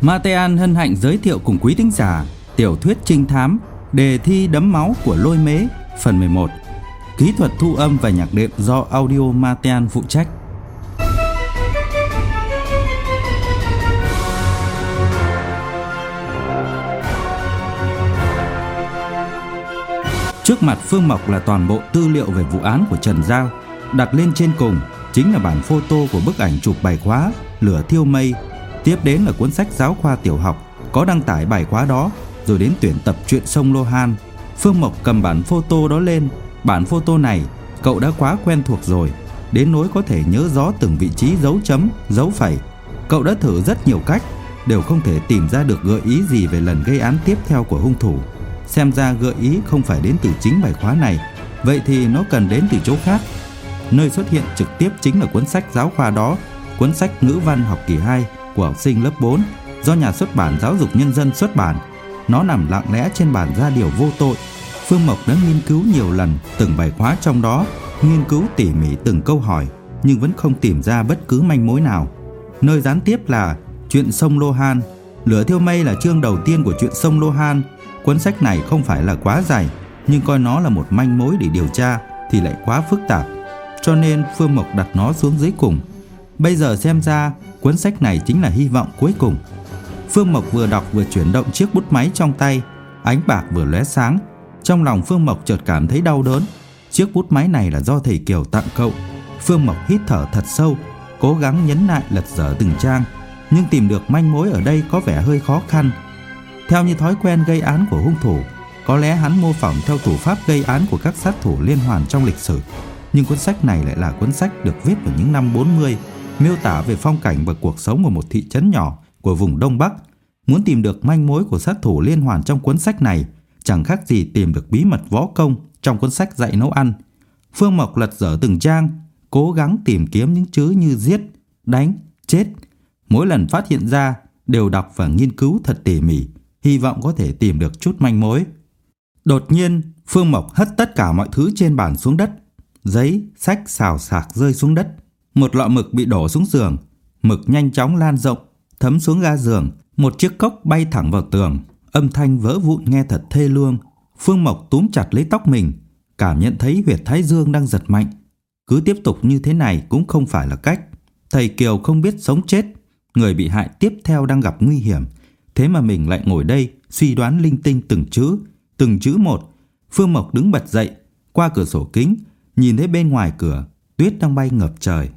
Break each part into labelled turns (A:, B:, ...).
A: Matean hân hạnh giới thiệu cùng quý thính giả tiểu thuyết trinh thám Đề thi đẫm máu của Lôi Mế phần 11. Kỹ thuật thu âm và nhạc đệm do Audio Matean phụ trách. Trước mặt Phương Mộc là toàn bộ tư liệu về vụ án của Trần Giao. Đặt lên trên cùng chính là bản photo của bức ảnh chụp bài khóa Lửa Thiêu Mây. Tiếp đến là cuốn sách giáo khoa tiểu học có đăng tải bài khóa đó, rồi đến tuyển tập truyện sông Lô Han. Phương Mộc cầm bản photo đó lên. Bản photo này cậu đã quá quen thuộc rồi, đến nỗi có thể nhớ rõ từng vị trí dấu chấm, dấu phẩy. Cậu đã thử rất nhiều cách, đều không thể tìm ra được gợi ý gì về lần gây án tiếp theo của hung thủ. Xem ra gợi ý không phải đến từ chính bài khóa này, vậy thì nó cần đến từ chỗ khác. Nơi xuất hiện trực tiếp chính là cuốn sách giáo khoa đó, cuốn sách ngữ văn học kỳ 2 của học sinh lớp 4 do nhà xuất bản Giáo dục Nhân dân xuất bản. Nó nằm lặng lẽ trên bàn gia điều vô tội. Phương Mộc đã nghiên cứu nhiều lần từng bài khóa trong đó, nghiên cứu tỉ mỉ từng câu hỏi, nhưng vẫn không tìm ra bất cứ manh mối nào. Nơi gián tiếp là Chuyện sông Lô Han. Lửa Thiêu Mây là chương đầu tiên của Chuyện sông Lô Han. Cuốn sách này không phải là quá dài, nhưng coi nó là một manh mối để điều tra thì lại quá phức tạp, cho nên Phương Mộc đặt nó xuống dưới cùng. Bây giờ xem ra cuốn sách này chính là hy vọng cuối cùng. Phương Mộc vừa đọc vừa chuyển động chiếc bút máy trong tay, ánh bạc vừa lóe sáng. Trong lòng Phương Mộc chợt cảm thấy đau đớn. Chiếc bút máy này là do thầy Kiều tặng cậu. Phương Mộc hít thở thật sâu, cố gắng nhấn nại lật dở từng trang, nhưng tìm được manh mối ở đây có vẻ hơi khó khăn. Theo như thói quen gây án của hung thủ, có lẽ hắn mô phỏng theo thủ pháp gây án của các sát thủ liên hoàn trong lịch sử. Nhưng cuốn sách này lại là cuốn sách được viết vào những năm 40, miêu tả về phong cảnh và cuộc sống của một thị trấn nhỏ của vùng Đông Bắc. Muốn tìm được manh mối của sát thủ liên hoàn trong cuốn sách này chẳng khác gì tìm được bí mật võ công trong cuốn sách dạy nấu ăn. Phương Mộc lật dở từng trang, cố gắng tìm kiếm những chữ như giết, đánh, chết. Mỗi lần phát hiện ra đều đọc và nghiên cứu thật tỉ mỉ, hy vọng có thể tìm được chút manh mối. Đột nhiên, Phương Mộc hất tất cả mọi thứ trên bàn xuống đất. Giấy, sách xào xạc rơi xuống đất. Một lọ mực bị đổ xuống giường. Mực nhanh chóng lan rộng, thấm xuống ga giường. Một chiếc cốc bay thẳng vào tường. Âm thanh vỡ vụn nghe thật thê lương. Phương Mộc túm chặt lấy tóc mình, cảm nhận thấy huyệt thái dương đang giật mạnh. Cứ tiếp tục như thế này cũng không phải là cách. Thầy Kiều không biết sống chết, người bị hại tiếp theo đang gặp nguy hiểm. Thế mà mình lại ngồi đây suy đoán linh tinh từng chữ một. Phương Mộc đứng bật dậy, qua cửa sổ kính, nhìn thấy bên ngoài cửa tuyết đang bay ngập trời.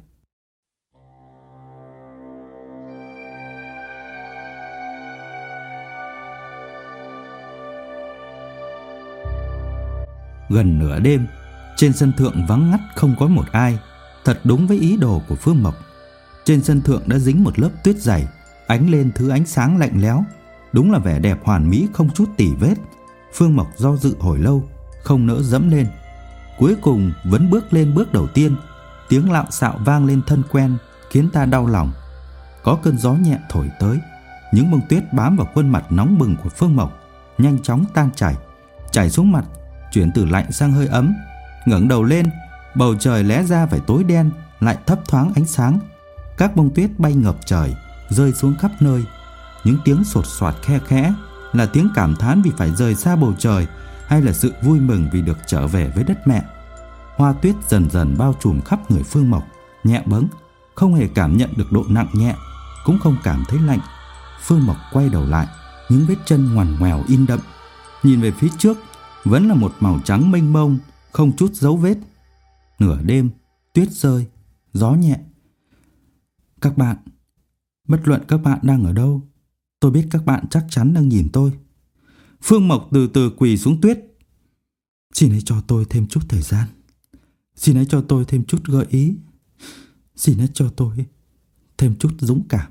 A: Gần nửa đêm, trên sân thượng vắng ngắt không có một ai, thật đúng với ý đồ của Phương Mộc. Trên sân thượng đã dính một lớp tuyết dày, ánh lên thứ ánh sáng lạnh lẽo, đúng là vẻ đẹp hoàn mỹ không chút tì vết. Phương Mộc do dự hồi lâu, không nỡ dẫm lên. Cuối cùng vẫn bước lên bước đầu tiên. Tiếng lạo xạo vang lên thân quen, khiến ta đau lòng. Có cơn gió nhẹ thổi tới, những bông tuyết bám vào khuôn mặt nóng bừng của Phương Mộc nhanh chóng tan chảy xuống mặt, chuyển từ lạnh sang hơi ấm. Ngẩng đầu lên, bầu trời lẽ ra phải tối đen, lại thấp thoáng ánh sáng. Các bông tuyết bay ngập trời, rơi xuống khắp nơi. Những tiếng sột soạt khe khẽ là tiếng cảm thán vì phải rời xa bầu trời, hay là sự vui mừng vì được trở về với đất mẹ. Hoa tuyết dần dần bao trùm khắp người Phương Mộc, nhẹ bẫng, không hề cảm nhận được độ nặng nhẹ, cũng không cảm thấy lạnh. Phương Mộc quay đầu lại, những vết chân ngoằn ngoèo in đậm. Nhìn về phía trước, vẫn là một màu trắng mênh mông, không chút dấu vết. Nửa đêm, tuyết rơi, gió nhẹ. Các bạn, bất luận các bạn đang ở đâu, tôi biết các bạn chắc chắn đang nhìn tôi. Phương Mộc từ từ quỳ xuống tuyết. Xin hãy cho tôi thêm chút thời gian. Xin hãy cho tôi thêm chút gợi ý. Xin hãy cho tôi thêm chút dũng cảm.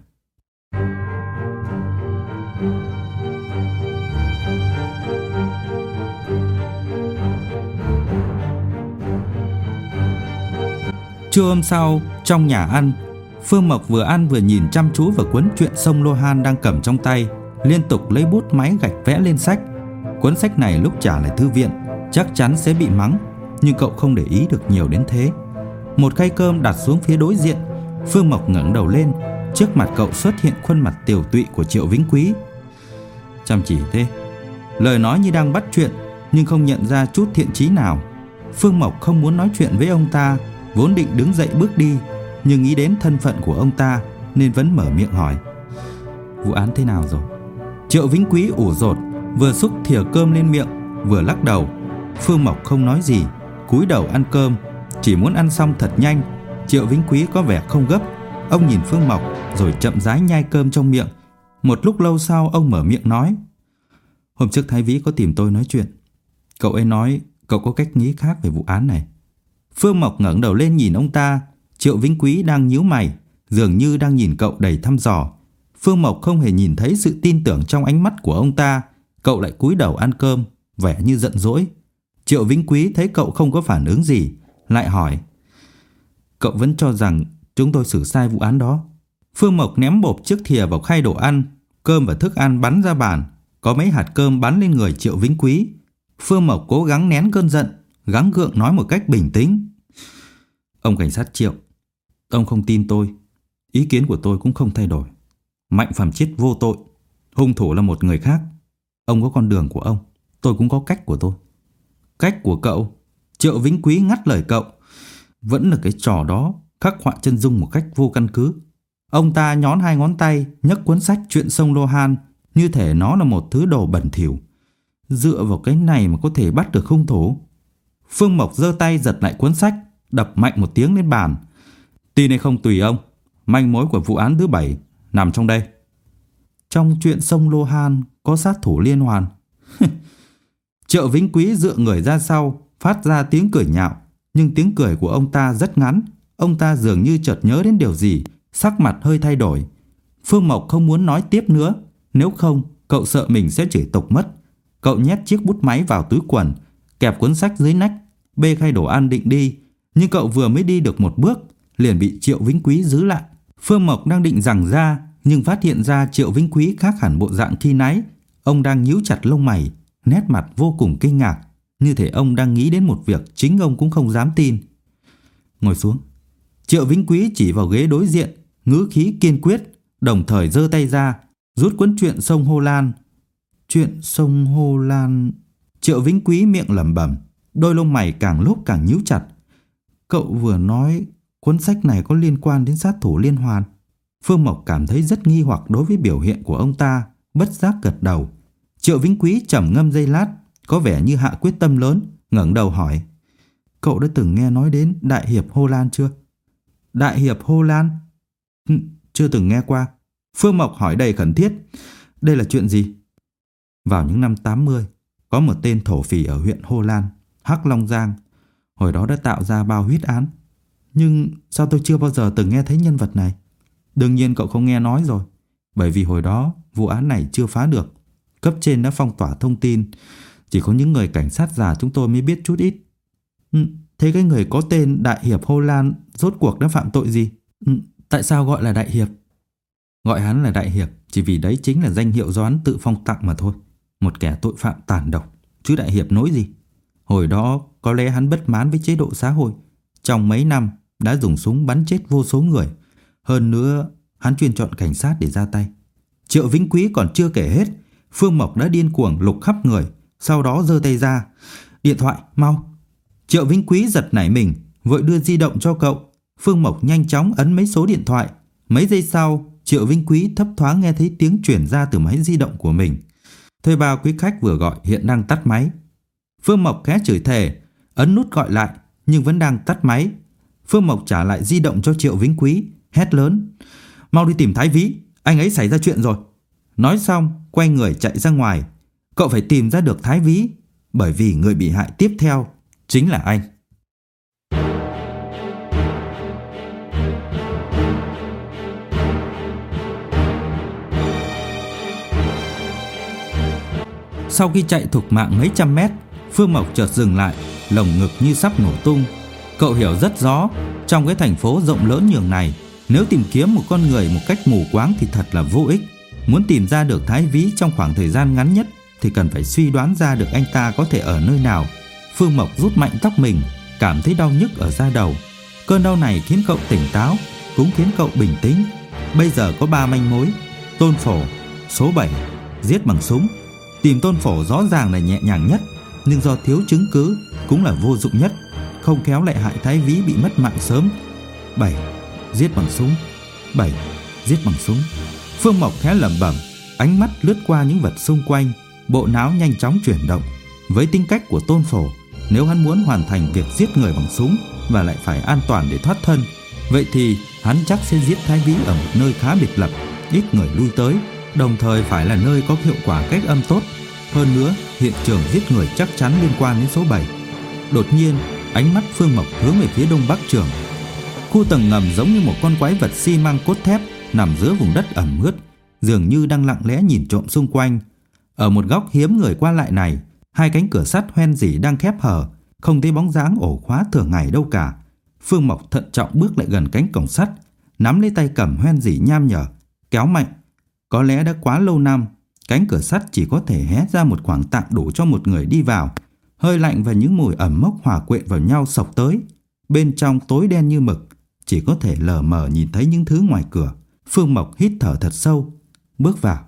A: Trưa hôm sau, trong nhà ăn, Phương Mộc vừa ăn vừa nhìn chăm chú vào cuốn Chuyện sông Lô Han đang cầm trong tay, liên tục lấy bút máy gạch vẽ lên sách. Cuốn sách này lúc trả lại thư viện chắc chắn sẽ bị mắng, nhưng cậu không để ý được nhiều đến thế. Một khay cơm đặt xuống phía đối diện. Phương Mộc ngẩng đầu lên, trước mặt cậu xuất hiện khuôn mặt tiều tụy của Triệu Vĩnh Quý. Chăm chỉ thế, lời nói như đang bắt chuyện nhưng không nhận ra chút thiện chí nào. Phương Mộc không muốn nói chuyện với ông ta, vốn định đứng dậy bước đi, nhưng nghĩ đến thân phận của ông ta nên vẫn mở miệng hỏi: Vụ án thế nào rồi? Triệu Vĩnh Quý ủ rột, vừa xúc thìa cơm lên miệng vừa lắc đầu. Phương Mộc không nói gì, cúi đầu ăn cơm, chỉ muốn ăn xong thật nhanh. Triệu Vĩnh Quý có vẻ không gấp. Ông nhìn Phương Mộc rồi chậm rãi nhai cơm trong miệng. Một lúc lâu sau ông mở miệng nói: Hôm trước Thái Vĩ có tìm tôi nói chuyện. Cậu ấy nói cậu có cách nghĩ khác về vụ án này. Phương Mộc ngẩng đầu lên nhìn ông ta. Triệu Vĩnh Quý đang nhíu mày, dường như đang nhìn cậu đầy thăm dò. Phương Mộc không hề nhìn thấy sự tin tưởng trong ánh mắt của ông ta. Cậu lại cúi đầu ăn cơm, vẻ như giận dỗi. Triệu Vĩnh Quý thấy cậu không có phản ứng gì, lại hỏi: Cậu vẫn cho rằng chúng tôi xử sai vụ án đó? Phương Mộc ném bộp chiếc thìa vào khay đồ ăn. Cơm và thức ăn bắn ra bàn, có mấy hạt cơm bắn lên người Triệu Vĩnh Quý. Phương Mộc cố gắng nén cơn giận, gắng gượng nói một cách bình tĩnh: Ông cảnh sát Triệu, ông không tin tôi. Ý kiến của tôi cũng không thay đổi. Mạnh Phàm chết vô tội, hung thủ là một người khác. Ông có con đường của ông, tôi cũng có cách của tôi. Cách của cậu? Triệu Vĩnh Quý ngắt lời cậu: Vẫn là cái trò đó, khắc họa chân dung một cách vô căn cứ. Ông ta nhón hai ngón tay, nhấc cuốn sách Chuyện sông Lô Han như thể nó là một thứ đồ bẩn thỉu. Dựa vào cái này mà có thể bắt được hung thủ? Phương Mộc giơ tay giật lại cuốn sách, đập mạnh một tiếng lên bàn. Tin hay không tùy ông. Manh mối của vụ án thứ 7 nằm trong đây. Trong Chuyện sông Lô Han có sát thủ liên hoàn. Triệu Vĩnh Quý dựa người ra sau, phát ra tiếng cười nhạo. Nhưng tiếng cười của ông ta rất ngắn. Ông ta dường như chợt nhớ đến điều gì, sắc mặt hơi thay đổi. Phương Mộc không muốn nói tiếp nữa, nếu không cậu sợ mình sẽ chửi tục mất. Cậu nhét chiếc bút máy vào túi quần, kẹp cuốn sách dưới nách, bê khay đồ ăn định đi. Nhưng cậu vừa mới đi được một bước liền bị Triệu Vĩnh Quý giữ lại. Phương Mộc đang định giằng ra, nhưng phát hiện ra Triệu Vĩnh Quý khác hẳn bộ dạng khi nãy. Ông đang nhíu chặt lông mày, nét mặt vô cùng kinh ngạc, như thể ông đang nghĩ đến một việc chính ông cũng không dám tin. Ngồi xuống. Triệu Vĩnh Quý chỉ vào ghế đối diện, ngữ khí kiên quyết, đồng thời giơ tay ra, rút cuốn Chuyện sông Hồ Lan. Chuyện sông Hồ Lan? Triệu Vĩnh Quý miệng lẩm bẩm, đôi lông mày càng lúc càng nhíu chặt. Cậu vừa nói cuốn sách này có liên quan đến sát thủ liên hoàn? Phương Mộc cảm thấy rất nghi hoặc đối với biểu hiện của ông ta, bất giác gật đầu. Triệu Vĩnh Quý trầm ngâm giây lát, có vẻ như hạ quyết tâm lớn, ngẩng đầu hỏi: Cậu đã từng nghe nói đến Đại hiệp Hồ Lan chưa? Đại hiệp Hồ Lan? Chưa từng nghe qua. Phương Mộc hỏi đầy khẩn thiết: Đây là chuyện gì? Vào những năm 80, có một tên thổ phỉ ở huyện Hồ Lan, Hắc Long Giang, hồi đó đã tạo ra bao huyết án. Nhưng sao tôi chưa bao giờ từng nghe thấy nhân vật này? Đương nhiên cậu không nghe nói rồi, bởi vì hồi đó vụ án này chưa phá được. Cấp trên đã phong tỏa thông tin, chỉ có những người cảnh sát già chúng tôi mới biết chút ít. Thế cái người có tên Đại hiệp Hồ Lan rốt cuộc đã phạm tội gì? Tại sao gọi là Đại hiệp? Gọi hắn là Đại hiệp chỉ vì đấy chính là danh hiệu do hắn tự phong tặng mà thôi. Một kẻ tội phạm tàn độc, chứ Đại hiệp nối gì. Hồi đó có lẽ hắn bất mãn với chế độ xã hội, trong mấy năm đã dùng súng bắn chết vô số người. Hơn nữa hắn chuyên chọn cảnh sát để ra tay. Triệu Vĩnh Quý còn chưa kể hết, Phương Mộc đã điên cuồng lục khắp người, sau đó giơ tay ra: Điện thoại, mau! Triệu Vĩnh Quý giật nảy mình, vội đưa di động cho cậu. Phương Mộc nhanh chóng ấn mấy số điện thoại. Mấy giây sau, Triệu Vĩnh Quý thấp thoáng nghe thấy tiếng chuyển ra từ máy di động của mình. Thuê bao quý khách vừa gọi hiện đang tắt máy. Phương Mộc khẽ chửi thề, ấn nút gọi lại nhưng vẫn đang tắt máy. Phương Mộc trả lại di động cho Triệu Vĩnh Quý, hét lớn: Mau đi tìm Thái Vĩ, anh ấy xảy ra chuyện rồi. Nói xong quay người chạy ra ngoài. Cậu phải tìm ra được Thái Vĩ, bởi vì người bị hại tiếp theo chính là anh. Sau khi chạy thục mạng mấy trăm mét, Phương Mộc chợt dừng lại, lồng ngực như sắp nổ tung. Cậu hiểu rất rõ, trong cái thành phố rộng lớn nhường này, nếu tìm kiếm một con người một cách mù quáng thì thật là vô ích. Muốn tìm ra được Thái Vĩ trong khoảng thời gian ngắn nhất thì cần phải suy đoán ra được anh ta có thể ở nơi nào. Phương Mộc rút mạnh tóc mình, cảm thấy đau nhức ở da đầu. Cơn đau này khiến cậu tỉnh táo, cũng khiến cậu bình tĩnh. Bây giờ có 3 manh mối: Tôn Phổ, số 7, giết bằng súng. Tìm Tôn Phổ rõ ràng là nhẹ nhàng nhất, nhưng do thiếu chứng cứ cũng là vô dụng nhất, không khéo lại hại Thái Ví bị mất mạng sớm. 7, giết bằng súng. 7, giết bằng súng. Phương Mộc khẽ lẩm bẩm, ánh mắt lướt qua những vật xung quanh, bộ não nhanh chóng chuyển động. Với tính cách của Tôn Phổ, nếu hắn muốn hoàn thành việc giết người bằng súng và lại phải an toàn để thoát thân, vậy thì hắn chắc sẽ giết Thái Ví ở một nơi khá biệt lập, ít người lui tới, đồng thời phải là nơi có hiệu quả cách âm tốt. Hơn nữa, hiện trường giết người chắc chắn liên quan đến số 7. Đột nhiên, ánh mắt Phương Mộc hướng về phía đông bắc trường. Khu tầng ngầm giống như một con quái vật xi măng cốt thép nằm giữa vùng đất ẩm ướt, dường như đang lặng lẽ nhìn trộm xung quanh. Ở một góc hiếm người qua lại này, 2 cánh cửa sắt hoen rỉ đang khép hờ, không thấy bóng dáng ổ khóa thường ngày đâu cả. Phương Mộc thận trọng bước lại gần cánh cổng sắt, nắm lấy tay cầm hoen rỉ nham nhở, kéo mạnh. Có lẽ đã quá lâu năm, cánh cửa sắt chỉ có thể hé ra một khoảng tạm đủ cho một người đi vào. Hơi lạnh và những mùi ẩm mốc hòa quyện vào nhau xộc tới. Bên trong tối đen như mực, chỉ có thể lờ mờ nhìn thấy những thứ ngoài cửa. Phương Mộc hít thở thật sâu, bước vào.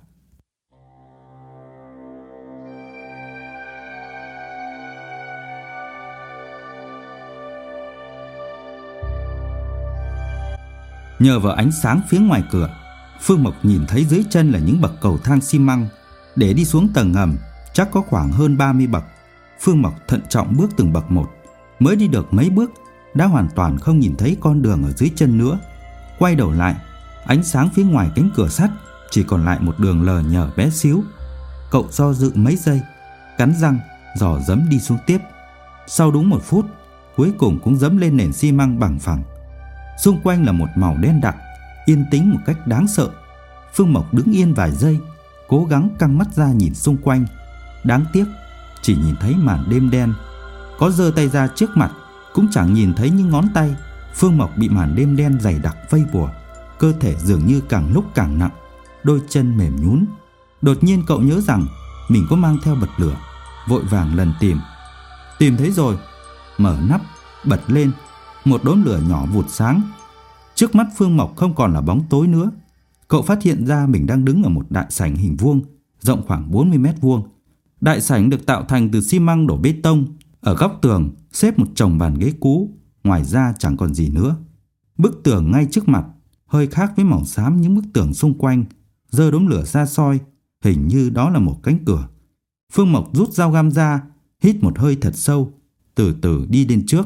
A: Nhờ vào ánh sáng phía ngoài cửa, Phương Mộc nhìn thấy dưới chân là những bậc cầu thang xi măng. Để đi xuống tầng ngầm chắc có khoảng hơn 30 bậc. Phương Mộc thận trọng bước từng bậc một. Mới đi được mấy bước đã hoàn toàn không nhìn thấy con đường ở dưới chân nữa. Quay đầu lại, ánh sáng phía ngoài cánh cửa sắt chỉ còn lại một đường lờ nhờ bé xíu. Cậu do dự mấy giây, cắn răng dò dẫm đi xuống tiếp. Sau đúng 1 phút, cuối cùng cũng dẫm lên nền xi măng bằng phẳng. Xung quanh là một màu đen đặc, yên tĩnh một cách đáng sợ. Phương Mộc đứng yên vài giây, cố gắng căng mắt ra nhìn xung quanh. Đáng tiếc, chỉ nhìn thấy màn đêm đen. Có giơ tay ra trước mặt cũng chẳng nhìn thấy những ngón tay. Phương Mộc bị màn đêm đen dày đặc vây bùa, cơ thể dường như càng lúc càng nặng, đôi chân mềm nhũn. Đột nhiên cậu nhớ rằng mình có mang theo bật lửa, vội vàng lần tìm. Tìm thấy rồi, mở nắp, bật lên, một đốm lửa nhỏ vụt sáng. Trước mắt Phương Mộc không còn là bóng tối nữa. Cậu phát hiện ra mình đang đứng ở một đại sảnh hình vuông, rộng khoảng 40 mét vuông. Đại sảnh được tạo thành từ xi măng đổ bê tông. Ở góc tường xếp một chồng bàn ghế cũ, ngoài ra chẳng còn gì nữa. Bức tường ngay trước mặt hơi khác với màu xám những bức tường xung quanh. Giơ đốm lửa ra soi, hình như đó là một cánh cửa. Phương Mộc rút dao găm ra, hít một hơi thật sâu, từ từ đi lên trước.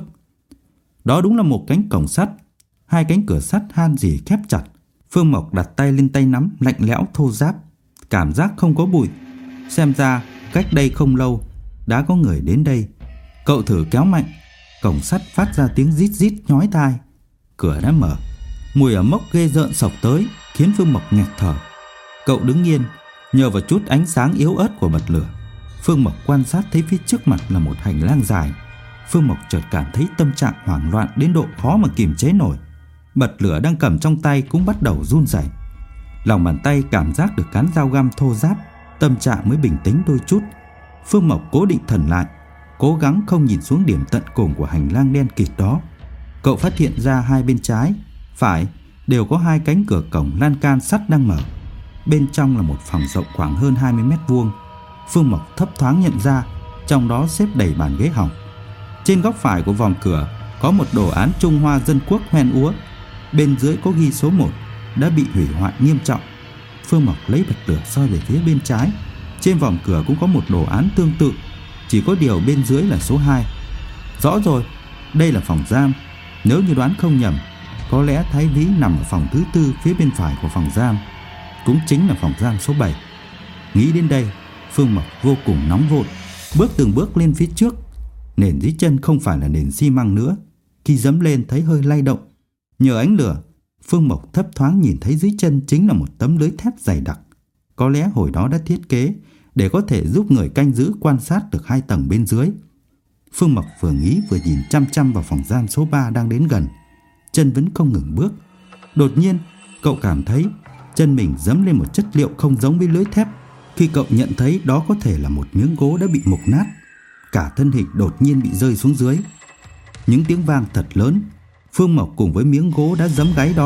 A: Đó đúng là một cánh cổng sắt. 2 cánh cửa sắt han rỉ khép chặt. Phương Mộc đặt tay lên tay nắm lạnh lẽo thô ráp, cảm giác không có bụi. Xem ra cách đây không lâu đã có người đến đây. Cậu thử kéo mạnh, cổng sắt phát ra tiếng rít rít nhói tai. Cửa đã mở, mùi ẩm mốc ghê rợn xộc tới, khiến Phương Mộc nghẹt thở. Cậu đứng yên, nhờ vào chút ánh sáng yếu ớt của bật lửa. Phương Mộc quan sát thấy phía trước mặt là một hành lang dài. Phương Mộc chợt cảm thấy tâm trạng hoảng loạn đến độ khó mà kiềm chế nổi. Bật lửa đang cầm trong tay cũng bắt đầu run rẩy. Lòng bàn tay cảm giác được cán dao găm thô ráp, tâm trạng mới bình tĩnh đôi chút. Phương Mộc cố định thần lại, cố gắng không nhìn xuống điểm tận cùng của hành lang đen kịt đó. Cậu phát hiện ra hai bên trái, phải đều có 2 cánh cửa cổng lan can sắt đang mở. Bên trong là một phòng rộng khoảng hơn 20 mét vuông. Phương Mộc thấp thoáng nhận ra trong đó xếp đầy bàn ghế hỏng. Trên góc phải của vòm cửa có một đồ án Trung Hoa Dân Quốc hoen úa. Bên dưới có ghi số 1 đã bị hủy hoại nghiêm trọng. Phương Mộc lấy bật lửa soi về phía bên trái. Trên vòm cửa cũng có một đồ án tương tự, chỉ có điều bên dưới là số 2. Rõ rồi, đây là phòng giam. Nếu như đoán không nhầm, có lẽ Thái Ví nằm ở phòng thứ 4 phía bên phải của phòng giam, cũng chính là phòng giam số 7. Nghĩ đến đây, Phương Mộc vô cùng nóng vội, bước từng bước lên phía trước. Nền dưới chân không phải là nền xi măng nữa. Khi dẫm lên thấy hơi lay động. Nhờ ánh lửa, Phương Mộc thấp thoáng nhìn thấy dưới chân chính là một tấm lưới thép dày đặc. Có lẽ hồi đó đã thiết kế để có thể giúp người canh giữ quan sát được 2 tầng bên dưới. Phương Mộc vừa nghĩ vừa nhìn chăm chăm vào phòng giam số 3 đang đến gần. Chân vẫn không ngừng bước. Đột nhiên, cậu cảm thấy chân mình dẫm lên một chất liệu không giống với lưới thép. Khi cậu nhận thấy đó có thể là một miếng gỗ đã bị mục nát, cả thân hình đột nhiên bị rơi xuống dưới. Những tiếng vang thật lớn. Phương Mộc cùng với miếng gỗ đã giẫm gáy đó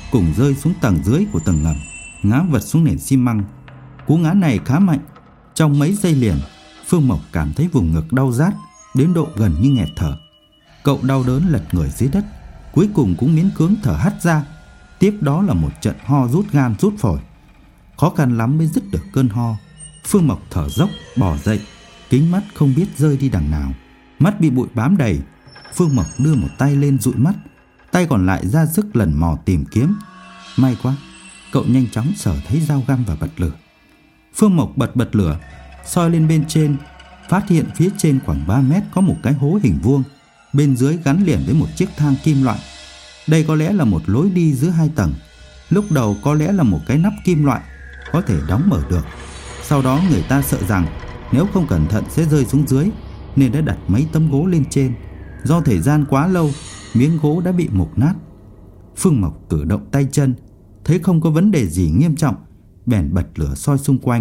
A: cùng rơi xuống tầng dưới của tầng ngầm, ngã vật xuống nền xi măng. Cú ngã này khá mạnh. Trong mấy giây liền, Phương Mộc cảm thấy vùng ngực đau rát đến độ gần như nghẹt thở. Cậu đau đớn lật người dưới đất, cuối cùng cũng miễn cưỡng thở hắt ra. Tiếp đó là một trận ho rút gan rút phổi. Khó khăn lắm mới dứt được cơn ho. Phương Mộc thở dốc bò dậy, kính mắt không biết rơi đi đằng nào, mắt bị bụi bám đầy. Phương Mộc đưa một tay lên dụi mắt, tay còn lại ra sức lần mò tìm kiếm. May quá, cậu nhanh chóng sờ thấy dao găm và bật lửa. Phương Mộc bật lửa, soi lên bên trên, phát hiện phía trên khoảng 3 mét có một cái hố hình vuông, bên dưới gắn liền với một chiếc thang kim loại. Đây có lẽ là một lối đi giữa 2 tầng. Lúc đầu có lẽ là một cái nắp kim loại có thể đóng mở được. Sau đó người ta sợ rằng nếu không cẩn thận sẽ rơi xuống dưới, nên đã đặt mấy tấm gỗ lên trên. Do thời gian quá lâu, miếng gỗ đã bị mục nát. Phương Mộc cử động tay chân, thấy không có vấn đề gì nghiêm trọng, bèn bật lửa soi xung quanh.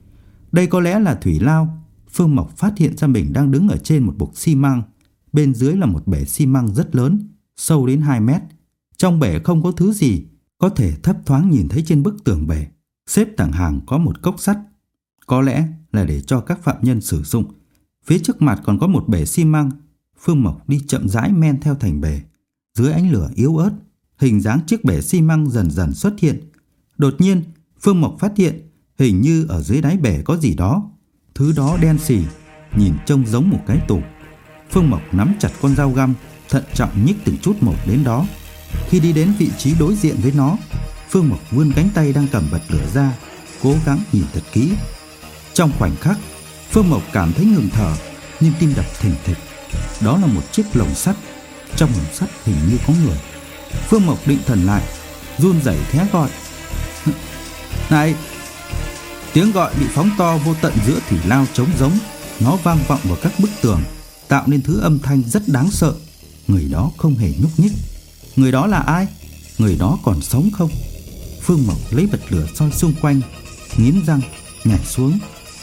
A: Đây có lẽ là thủy lao. Phương Mộc phát hiện ra mình đang đứng ở trên một bục xi măng. Bên dưới là một bể xi măng rất lớn, sâu đến 2 mét. Trong bể không có thứ gì, có thể thấp thoáng nhìn thấy trên bức tường bể xếp thẳng hàng có một cốc sắt. Có lẽ là để cho các phạm nhân sử dụng. Phía trước mặt còn có một bể xi măng. Phương Mộc đi chậm rãi men theo thành bể. Dưới ánh lửa yếu ớt, hình dáng chiếc bể xi măng dần dần xuất hiện. Đột nhiên, Phương Mộc phát hiện hình như ở dưới đáy bể có gì đó. Thứ đó đen xì, nhìn trông giống một cái tủ. Phương Mộc nắm chặt con dao găm, thận trọng nhích từng chút một đến đó. Khi đi đến vị trí đối diện với nó, Phương Mộc vươn cánh tay đang cầm bật lửa ra, cố gắng nhìn thật kỹ. Trong khoảnh khắc, Phương Mộc cảm thấy ngừng thở, nhưng tim đập thình thịch. Đó là một chiếc lồng sắt. Trong lồng sắt hình như có người. Phương Mộc định thần lại, run rẩy thé gọi: "Này!" Tiếng gọi bị phóng to vô tận giữa thủy lao trống rỗng. Nó vang vọng vào các bức tường, tạo nên thứ âm thanh rất đáng sợ. Người đó không hề nhúc nhích. Người đó là ai? Người đó còn sống không? Phương Mộc lấy bật lửa soi xung quanh, nghiến răng nhảy xuống.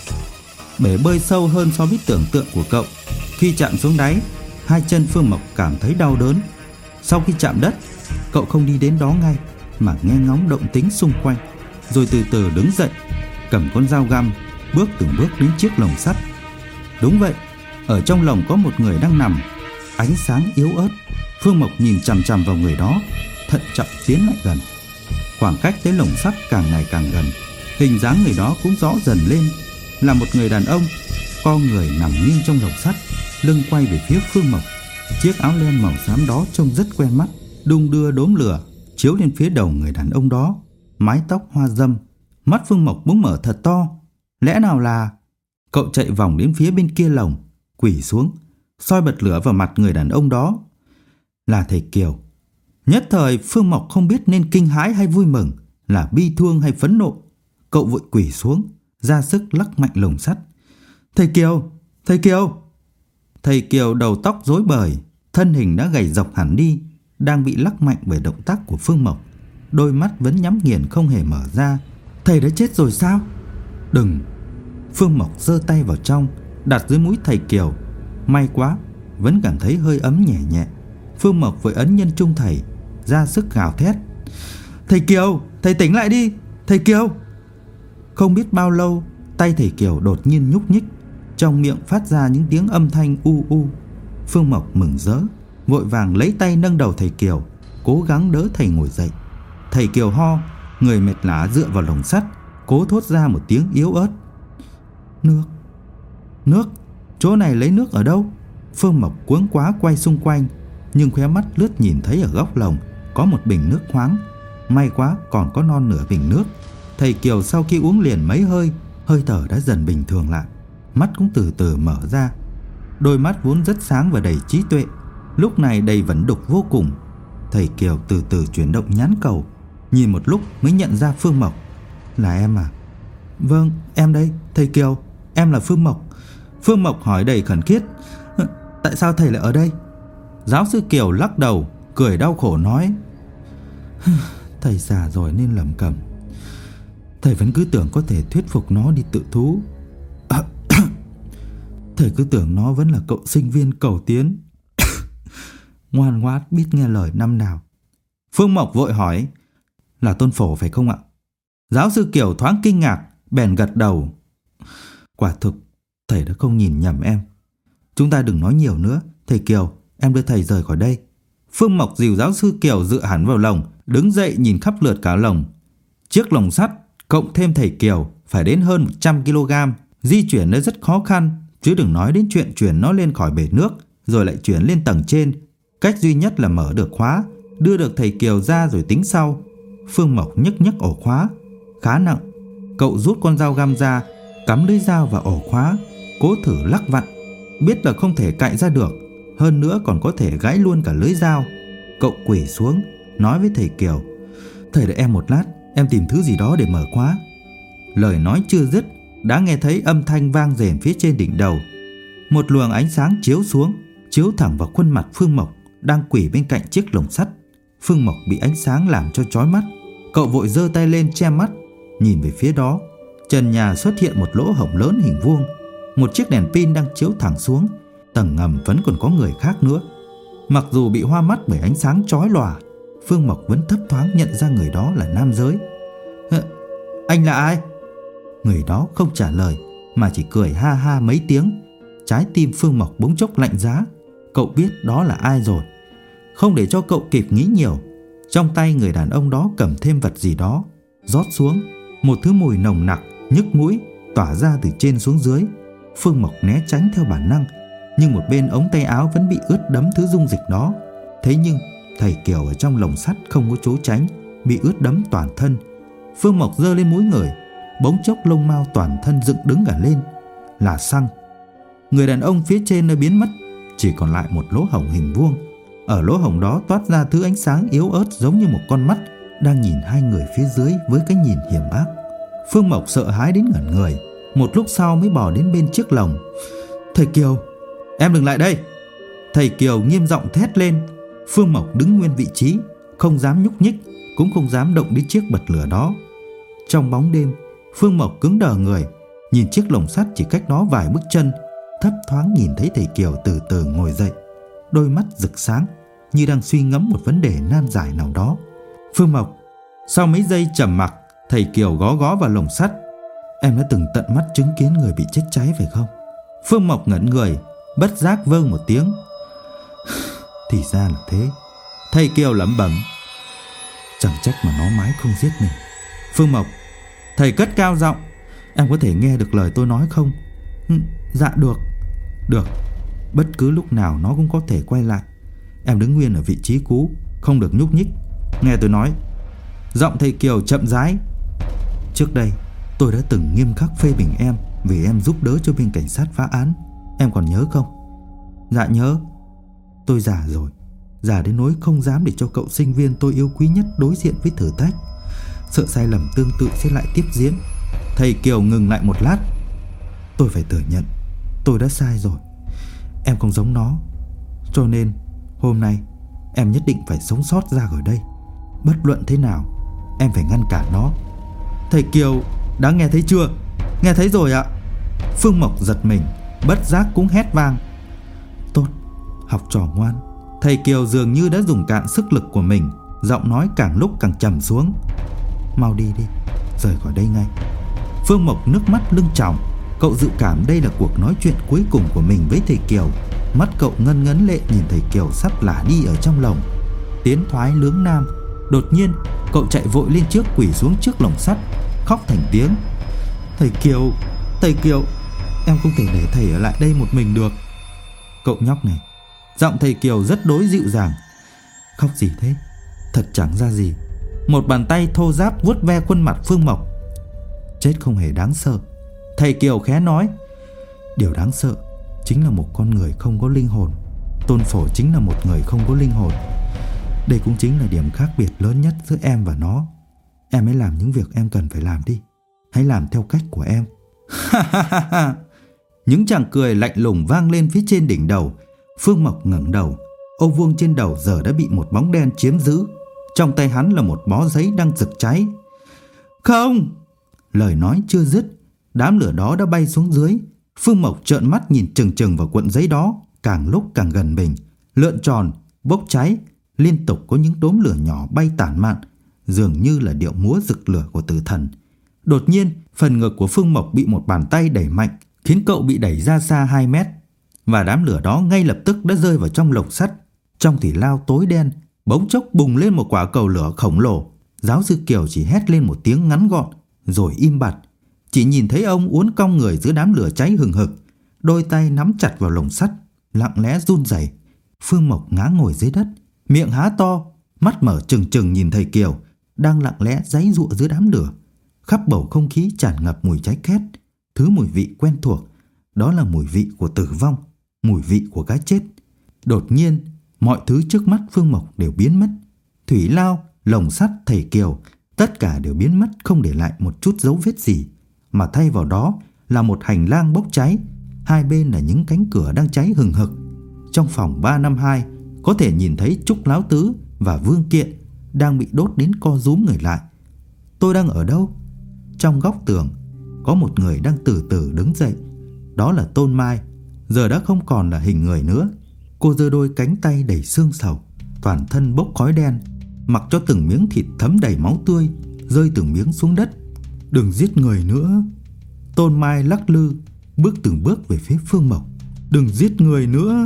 A: Bể bơi sâu hơn so với tưởng tượng của cậu. Khi chạm xuống đáy, 2 chân Phương Mộc cảm thấy đau đớn. Sau khi chạm đất, cậu không đi đến đó ngay, mà nghe ngóng động tĩnh xung quanh, rồi từ từ đứng dậy, cầm con dao găm, bước từng bước đến chiếc lồng sắt. Đúng vậy, ở trong lồng có một người đang nằm, ánh sáng yếu ớt. Phương Mộc nhìn chằm chằm vào người đó, thận trọng tiến lại gần. Khoảng cách tới lồng sắt càng ngày càng gần, hình dáng người đó cũng rõ dần lên. Là một người đàn ông, co người nằm nghiêng trong lồng sắt, lưng quay về phía Phương Mộc. Chiếc áo len màu xám đó trông rất quen mắt, đung đưa đốm lửa chiếu lên phía đầu người đàn ông đó. Mái tóc hoa râm. Mắt Phương Mộc bỗng mở thật to. Lẽ nào là... Cậu chạy vòng đến phía bên kia lồng, quỳ xuống, soi bật lửa vào mặt người đàn ông đó. Là thầy Kiều. Nhất thời Phương Mộc không biết nên kinh hãi hay vui mừng, là bi thương hay phẫn nộ. Cậu vội quỳ xuống, ra sức lắc mạnh lồng sắt. Thầy Kiều! Thầy Kiều! Thầy Kiều đầu tóc rối bời, thân hình đã gầy rộc hẳn đi, đang bị lắc mạnh bởi động tác của Phương Mộc. Đôi mắt vẫn nhắm nghiền không hề mở ra. Thầy đã chết rồi sao? Đừng! Phương Mộc giơ tay vào trong, đặt dưới mũi thầy Kiều. May quá, vẫn cảm thấy hơi ấm nhẹ nhẹ. Phương Mộc với ấn nhân trung thầy, ra sức gào thét. Thầy Kiều! Thầy tỉnh lại đi! Thầy Kiều! Không biết bao lâu, tay thầy Kiều đột nhiên nhúc nhích, trong miệng phát ra những tiếng âm thanh u u. Phương Mộc mừng rỡ, vội vàng lấy tay nâng đầu thầy Kiều, cố gắng đỡ thầy ngồi dậy. Thầy Kiều ho, người mệt lả dựa vào lồng sắt, cố thốt ra một tiếng yếu ớt. Nước! Nước! Chỗ này lấy nước ở đâu? Phương Mộc cuống quá quay xung quanh, nhưng khóe mắt lướt nhìn thấy ở góc lồng có một bình nước khoáng. May quá còn có non nửa bình nước. Thầy Kiều sau khi uống liền mấy hơi, hơi thở đã dần bình thường lại, mắt cũng từ từ mở ra. Đôi mắt vốn rất sáng và đầy trí tuệ, lúc này đầy vẫn đục vô cùng. Thầy Kiều từ từ chuyển động nhãn cầu, nhìn một lúc mới nhận ra Phương Mộc. Là em à? Vâng, em đây, thầy Kiều, em là Phương Mộc. Phương Mộc hỏi đầy khẩn khiết. Tại sao thầy lại ở đây? Giáo sư Kiều lắc đầu, cười đau khổ nói. Thầy già rồi nên lẩm cẩm. Thầy vẫn cứ tưởng có thể thuyết phục nó đi tự thú. Thầy cứ tưởng nó vẫn là cậu sinh viên cầu tiến, ngoan ngoãn biết nghe lời năm nào. Phương Mộc vội hỏi. Là Tôn Phổ phải không ạ? Giáo sư Kiều thoáng kinh ngạc, bèn gật đầu. Quả thực, thầy đã không nhìn nhầm em. Chúng ta đừng nói nhiều nữa. Thầy Kiều, em đưa thầy rời khỏi đây. Phương Mộc dìu giáo sư Kiều dựa hẳn vào lồng, đứng dậy nhìn khắp lượt cả lồng. Chiếc lồng sắt cộng thêm thầy Kiều phải đến hơn 100 kg. Di chuyển nó rất khó khăn, chứ đừng nói đến chuyện chuyển nó lên khỏi bể nước rồi lại chuyển lên tầng trên. Cách duy nhất là mở được khóa, đưa được thầy Kiều ra rồi tính sau. Phương Mộc nhấc ổ khóa, khá nặng. Cậu rút con dao găm ra, cắm lưỡi dao vào ổ khóa, cố thử lắc vặn. Biết là không thể cạy ra được, hơn nữa còn có thể gãy luôn cả lưỡi dao. Cậu quỳ xuống, nói với thầy Kiều: Thầy đợi em một lát, em tìm thứ gì đó để mở khóa. Lời nói chưa dứt, đã nghe thấy âm thanh vang rền phía trên đỉnh đầu. Một luồng ánh sáng chiếu xuống, chiếu thẳng vào khuôn mặt Phương Mộc đang quỳ bên cạnh chiếc lồng sắt. Phương Mộc bị ánh sáng làm cho chói mắt. Cậu vội giơ tay lên che mắt, nhìn về phía đó. Trần nhà xuất hiện một lỗ hổng lớn hình vuông. Một chiếc đèn pin đang chiếu thẳng xuống. Tầng ngầm vẫn còn có người khác nữa. Mặc dù bị hoa mắt bởi ánh sáng chói lòa, Phương Mộc vẫn thấp thoáng nhận ra người đó là nam giới. Anh là ai? Người đó không trả lời, mà chỉ cười ha ha mấy tiếng. Trái tim Phương Mộc bỗng chốc lạnh giá. Cậu biết đó là ai rồi. Không để cho cậu kịp nghĩ nhiều, trong tay người đàn ông đó cầm thêm vật gì đó, rót xuống. Một thứ mùi nồng nặc, nhức mũi tỏa ra từ trên xuống dưới. Phương Mộc né tránh theo bản năng, nhưng một bên ống tay áo vẫn bị ướt đẫm thứ dung dịch đó. Thế nhưng thầy Kiều ở trong lồng sắt không có trốn tránh, bị ướt đẫm toàn thân. Phương Mộc giơ lên mũi người, bỗng chốc lông mao toàn thân dựng đứng cả lên. Là xăng. Người đàn ông phía trên đã biến mất, chỉ còn lại một lỗ hổng hình vuông. Ở lỗ hổng đó toát ra thứ ánh sáng yếu ớt giống như một con mắt đang nhìn hai người phía dưới với cái nhìn hiểm ác. Phương Mộc sợ hãi đến ngẩn người, một lúc sau mới bò đến bên chiếc lồng. Thầy Kiều, em đừng lại đây! Thầy Kiều nghiêm giọng thét lên. Phương Mộc đứng nguyên vị trí, không dám nhúc nhích, cũng không dám động đến chiếc bật lửa đó. Trong bóng đêm, Phương Mộc cứng đờ người, nhìn chiếc lồng sắt chỉ cách đó vài bước chân. Thấp thoáng nhìn thấy thầy Kiều từ từ ngồi dậy, đôi mắt rực sáng như đang suy ngẫm một vấn đề nan giải nào đó. Phương Mộc. Sau mấy giây trầm mặc, thầy Kiều gó gó vào lồng sắt. Em đã từng tận mắt chứng kiến người bị chết cháy phải không? Phương Mộc ngẩn người, bất giác vâng một tiếng. Thì ra là thế. Thầy Kiều lẩm bẩm. Chẳng trách mà nó mãi không giết mình. Phương Mộc. Thầy cất cao giọng. Em có thể nghe được lời tôi nói không? Dạ được. Được. Bất cứ lúc nào nó cũng có thể quay lại. Em đứng nguyên ở vị trí cũ, không được nhúc nhích. Nghe tôi nói. Giọng thầy Kiều chậm rãi. Trước đây tôi đã từng nghiêm khắc phê bình em vì em giúp đỡ cho bên cảnh sát phá án. Em còn nhớ không? Dạ nhớ. Tôi già rồi, già đến nỗi không dám để cho cậu sinh viên tôi yêu quý nhất đối diện với thử thách, sợ sai lầm tương tự sẽ lại tiếp diễn. Thầy Kiều ngừng lại một lát. Tôi phải thừa nhận, tôi đã sai rồi. Em không giống nó, cho nên hôm nay em nhất định phải sống sót ra khỏi đây. Bất luận thế nào, em phải ngăn cản nó. Thầy Kiều đã nghe thấy chưa? Nghe thấy rồi ạ. Phương Mộc giật mình, bất giác cũng hét vang. Tốt, học trò ngoan. Thầy Kiều dường như đã dùng cạn sức lực của mình, giọng nói càng lúc càng trầm xuống. Mau đi đi, rời khỏi đây ngay. Phương Mộc nước mắt lưng tròng. Cậu dự cảm đây là cuộc nói chuyện cuối cùng của mình với thầy Kiều. Mắt cậu ngân ngấn lệ nhìn thầy Kiều sắp lả đi ở trong lồng. Tiến thoái lưỡng nan, đột nhiên cậu chạy vội lên trước, quỳ xuống trước lồng sắt, khóc thành tiếng. Thầy Kiều, thầy Kiều, em không thể để thầy ở lại đây một mình được. Cậu nhóc này. Giọng thầy Kiều rất đối dịu dàng. Khóc gì thế? Thật chẳng ra gì. Một bàn tay thô ráp vuốt ve khuôn mặt Phương Mộc. Chết không hề đáng sợ, thầy Kiều khẽ nói. Điều đáng sợ chính là một con người không có linh hồn. Tôn Phổ chính là một người không có linh hồn. Đây cũng chính là điểm khác biệt lớn nhất giữa em và nó. Em hãy làm những việc em cần phải làm đi. Hãy làm theo cách của em. Những tràng cười lạnh lùng vang lên phía trên đỉnh đầu. Phương Mộc ngẩng đầu. Ô vuông trên đầu giờ đã bị một bóng đen chiếm giữ. Trong tay hắn là một bó giấy đang rực cháy. Không! Lời nói chưa dứt, đám lửa đó đã bay xuống dưới. Phương Mộc trợn mắt nhìn chừng chừng vào cuộn giấy đó, càng lúc càng gần mình, lượn tròn, bốc cháy. Liên tục có những đốm lửa nhỏ bay tản mạn, dường như là điệu múa rực lửa của tử thần. Đột nhiên, phần ngực của Phương Mộc bị một bàn tay đẩy mạnh, khiến cậu bị đẩy ra xa 2 mét. Và đám lửa đó ngay lập tức đã rơi vào trong lồng sắt. Trong thủy lao tối đen, bỗng chốc bùng lên một quả cầu lửa khổng lồ. Giáo sư Kiều chỉ hét lên một tiếng ngắn gọn, rồi im bặt. Chỉ nhìn thấy ông uốn cong người giữa đám lửa cháy hừng hực, đôi tay nắm chặt vào lồng sắt, lặng lẽ run rẩy. Phương Mộc ngã ngồi dưới đất, miệng há to, mắt mở trừng trừng nhìn thầy Kiều đang lặng lẽ giãy giụa dưới đám lửa. Khắp bầu không khí tràn ngập mùi cháy khét, thứ mùi vị quen thuộc, đó là mùi vị của tử vong, mùi vị của cái chết. Đột nhiên, mọi thứ trước mắt Phương Mộc đều biến mất. Thủy lao, lồng sắt, thầy Kiều, tất cả đều biến mất không để lại một chút dấu vết gì, mà thay vào đó là một hành lang bốc cháy. Hai bên là những cánh cửa đang cháy hừng hực. Trong phòng 352 có thể nhìn thấy Trúc Láo Tứ và Vương Kiện đang bị đốt đến co rúm người lại. Tôi đang ở đâu? Trong góc tường có một người đang từ từ đứng dậy. Đó là Tôn Mai, giờ đã không còn là hình người nữa. Cô giơ đôi cánh tay đầy xương sầu, toàn thân bốc khói đen, mặc cho từng miếng thịt thấm đầy máu tươi rơi từng miếng xuống đất. Đừng giết người nữa. Tôn Mai lắc lư bước từng bước về phía Phương Mộc. Đừng giết người nữa.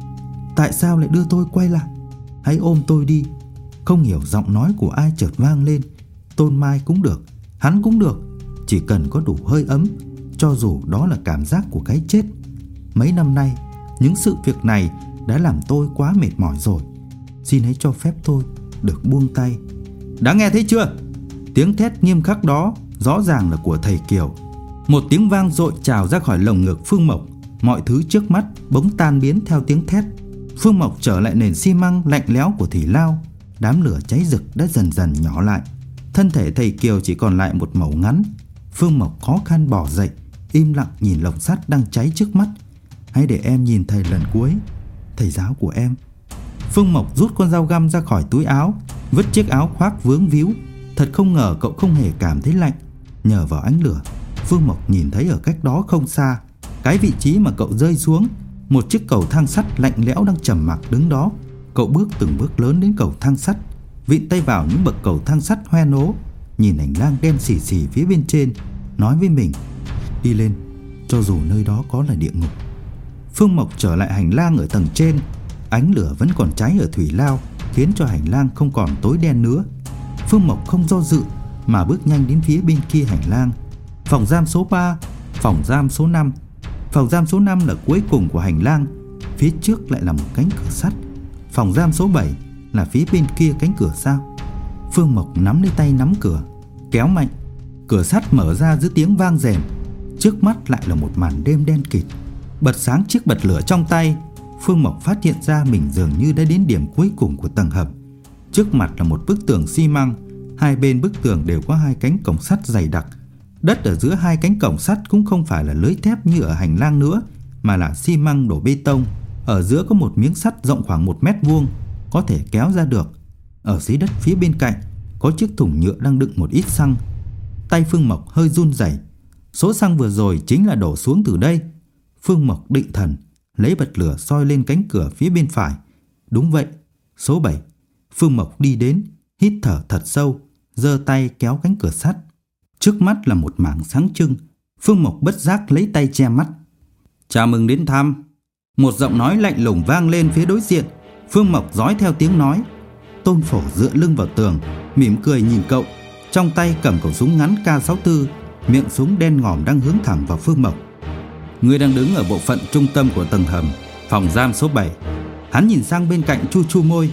A: Tại sao lại đưa tôi quay lại? Hãy ôm tôi đi. Không hiểu giọng nói của ai chợt vang lên. Tôn Mai cũng được, hắn cũng được, chỉ cần có đủ hơi ấm, cho dù đó là cảm giác của cái chết. Mấy năm nay, những sự việc này đã làm tôi quá mệt mỏi rồi. Xin hãy cho phép tôi được buông tay. Đã nghe thấy chưa? Tiếng thét nghiêm khắc đó rõ ràng là của thầy Kiều. Một tiếng vang dội trào ra khỏi lồng ngực Phương Mộc. Mọi thứ trước mắt bỗng tan biến theo tiếng thét. Phương Mộc trở lại nền xi măng lạnh lẽo của thủy lao. Đám lửa cháy rực đã dần dần nhỏ lại. Thân thể thầy Kiều chỉ còn lại một mẩu ngắn. Phương Mộc khó khăn bò dậy, im lặng nhìn lồng sắt đang cháy trước mắt. Hãy để em nhìn thầy lần cuối, thầy giáo của em. Phương Mộc rút con dao găm ra khỏi túi áo, vứt chiếc áo khoác vướng víu. Thật không ngờ cậu không hề cảm thấy lạnh. Nhờ vào ánh lửa, Phương Mộc nhìn thấy ở cách đó không xa, cái vị trí mà cậu rơi xuống, một chiếc cầu thang sắt lạnh lẽo đang trầm mặc đứng đó. Cậu bước từng bước lớn đến cầu thang sắt, vịn tay vào những bậc cầu thang sắt hoen ố, nhìn hành lang đen xì xì phía bên trên, nói với mình: đi lên, cho dù nơi đó có là địa ngục. Phương Mộc trở lại hành lang ở tầng trên. Ánh lửa vẫn còn cháy ở thủy lao, khiến cho hành lang không còn tối đen nữa. Phương Mộc không do dự mà bước nhanh đến phía bên kia hành lang. Phòng giam số 3, phòng giam số 5. Phòng giam số 5 là cuối cùng của hành lang, phía trước lại là một cánh cửa sắt. Phòng giam số 7 là phía bên kia cánh cửa sao? Phương Mộc nắm lấy tay nắm cửa, kéo mạnh. Cửa sắt mở ra giữa tiếng vang rèm. Trước mắt lại là một màn đêm đen kịt. Bật sáng chiếc bật lửa trong tay, Phương Mộc phát hiện ra mình dường như đã đến điểm cuối cùng của tầng hầm. Trước mặt là một bức tường xi măng. Hai bên bức tường đều có hai cánh cổng sắt dày đặc. Đất ở giữa hai cánh cổng sắt cũng không phải là lưới thép như ở hành lang nữa, mà là xi măng đổ bê tông. Ở giữa có một miếng sắt rộng khoảng 1 mét vuông, có thể kéo ra được. Ở dưới đất phía bên cạnh có chiếc thùng nhựa đang đựng một ít xăng. Tay Phương Mộc hơi run rẩy. Số xăng vừa rồi chính là đổ xuống từ đây. Phương Mộc định thần, lấy bật lửa soi lên cánh cửa phía bên phải. Đúng vậy, số 7. Phương Mộc đi đến, hít thở thật sâu, giơ tay kéo cánh cửa sắt. Trước mắt là một mảng sáng trưng. Phương Mộc bất giác lấy tay che mắt. Chào mừng đến thăm. Một giọng nói lạnh lùng vang lên phía đối diện. Phương Mộc dõi theo tiếng nói. Tôn Phổ dựa lưng vào tường, mỉm cười nhìn cậu, trong tay cầm khẩu súng ngắn K64, miệng súng đen ngòm đang hướng thẳng vào Phương Mộc. Ngươi đang đứng ở bộ phận trung tâm của tầng hầm, phòng giam số 7. Hắn nhìn sang bên cạnh chu chu môi.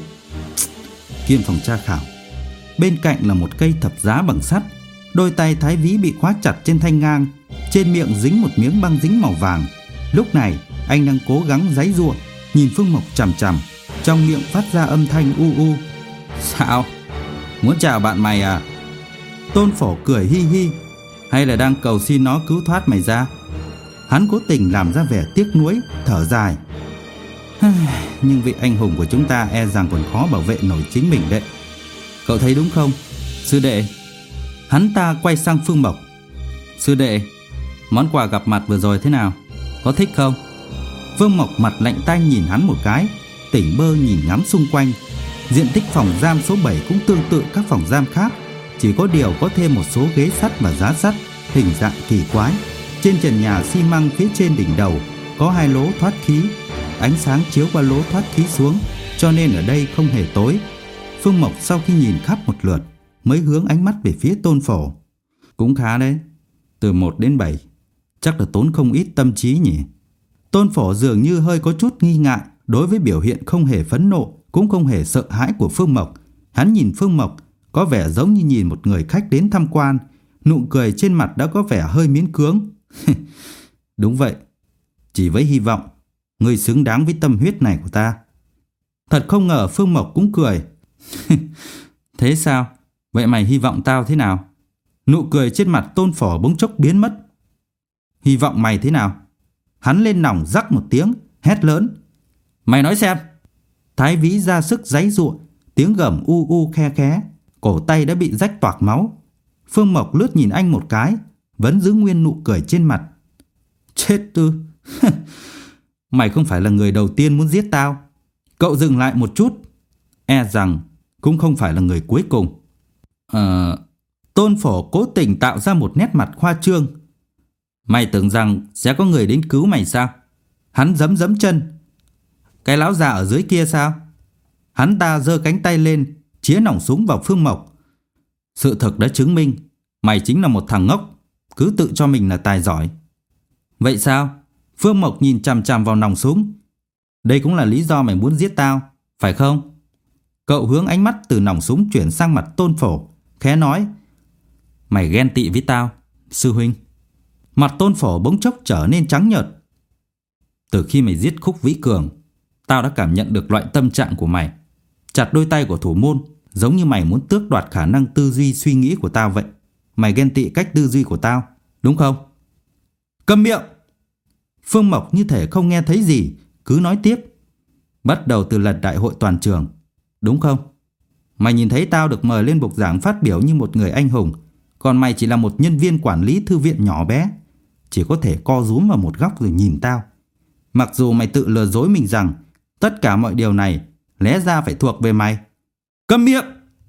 A: Kiêm phòng tra khảo. Bên cạnh là một cây thập giá bằng sắt. Đôi tay thái vĩ bị khóa chặt trên thanh ngang, trên miệng dính một miếng băng dính màu vàng. Lúc này anh đang cố gắng giãy giụa, nhìn Phương Mộc chằm chằm, trong miệng phát ra âm thanh u u. Sao? Muốn chào bạn mày à? Tôn Phổ cười hi hi. Hay là đang cầu xin nó cứu thoát mày ra? Hắn cố tình làm ra vẻ tiếc nuối, thở dài. Nhưng vị anh hùng của chúng ta e rằng còn khó bảo vệ nổi chính mình đấy. Cậu thấy đúng không, sư đệ? Hắn ta quay sang Phương Mộc. Sư đệ, món quà gặp mặt vừa rồi thế nào? Có thích không? Phương Mộc mặt lạnh tanh nhìn hắn một cái, tỉnh bơ nhìn ngắm xung quanh. Diện tích phòng giam số 7 cũng tương tự các phòng giam khác, chỉ có điều có thêm một số ghế sắt và giá sắt, hình dạng kỳ quái. Trên trần nhà xi măng phía trên đỉnh đầu có 2 lỗ thoát khí. Ánh sáng chiếu qua lỗ thoát khí xuống, cho nên ở đây không hề tối. Phương Mộc sau khi nhìn khắp một lượt mới hướng ánh mắt về phía Tôn Phổ. Cũng khá đấy, từ 1 đến 7, chắc là tốn không ít tâm trí nhỉ. Tôn Phổ dường như hơi có chút nghi ngại đối với biểu hiện không hề phẫn nộ, cũng không hề sợ hãi của Phương Mộc. Hắn nhìn Phương Mộc có vẻ giống như nhìn một người khách đến tham quan, nụ cười trên mặt đã có vẻ hơi miễn cưỡng. Đúng vậy, chỉ với hy vọng ngươi xứng đáng với tâm huyết này của ta. Thật không ngờ Phương Mộc cũng cười. Thế sao? Vậy mày hy vọng tao thế nào? Nụ cười trên mặt Tôn Phổ bỗng chốc biến mất. Hy vọng mày thế nào? Hắn lên nòng rắc một tiếng, hét lớn. Mày nói xem. Thái Vĩ ra sức giãy giụa, tiếng gầm u u khe khé, cổ tay đã bị rách toạc máu. Phương Mộc lướt nhìn anh một cái, vẫn giữ nguyên nụ cười trên mặt. Chết tư. Mày không phải là người đầu tiên muốn giết tao. Cậu dừng lại một chút. E rằng cũng không phải là người cuối cùng. Tôn Phổ cố tình tạo ra một nét mặt khoa trương. Mày tưởng rằng sẽ có người đến cứu mày sao? Hắn giẫm giẫm chân. Cái lão già ở dưới kia sao? Hắn ta giơ cánh tay lên, chĩa nòng súng vào Phương Mộc. Sự thật đã chứng minh mày chính là một thằng ngốc, cứ tự cho mình là tài giỏi. Vậy sao? Phương Mộc nhìn chằm chằm vào nòng súng. Đây cũng là lý do mày muốn giết tao, phải không? Cậu hướng ánh mắt từ nòng súng chuyển sang mặt Tôn Phổ, khẽ nói. Mày ghen tị với tao, sư huynh. Mặt Tôn Phổ bỗng chốc trở nên trắng nhợt. Từ khi mày giết Khúc Vĩ Cường, tao đã cảm nhận được loại tâm trạng của mày. Chặt đôi tay của thủ môn, giống như mày muốn tước đoạt khả năng tư duy suy nghĩ của tao vậy. Mày ghen tị cách tư duy của tao, đúng không? Câm miệng! Phương Mộc như thể không nghe thấy gì, cứ nói tiếp. Bắt đầu từ lần đại hội toàn trường, đúng không? Mày nhìn thấy tao được mời lên bục giảng phát biểu như một người anh hùng, còn mày chỉ là một nhân viên quản lý thư viện nhỏ bé, chỉ có thể co rúm vào một góc rồi nhìn tao. Mặc dù mày tự lừa dối mình rằng tất cả mọi điều này lẽ ra phải thuộc về mày. Câm miệng!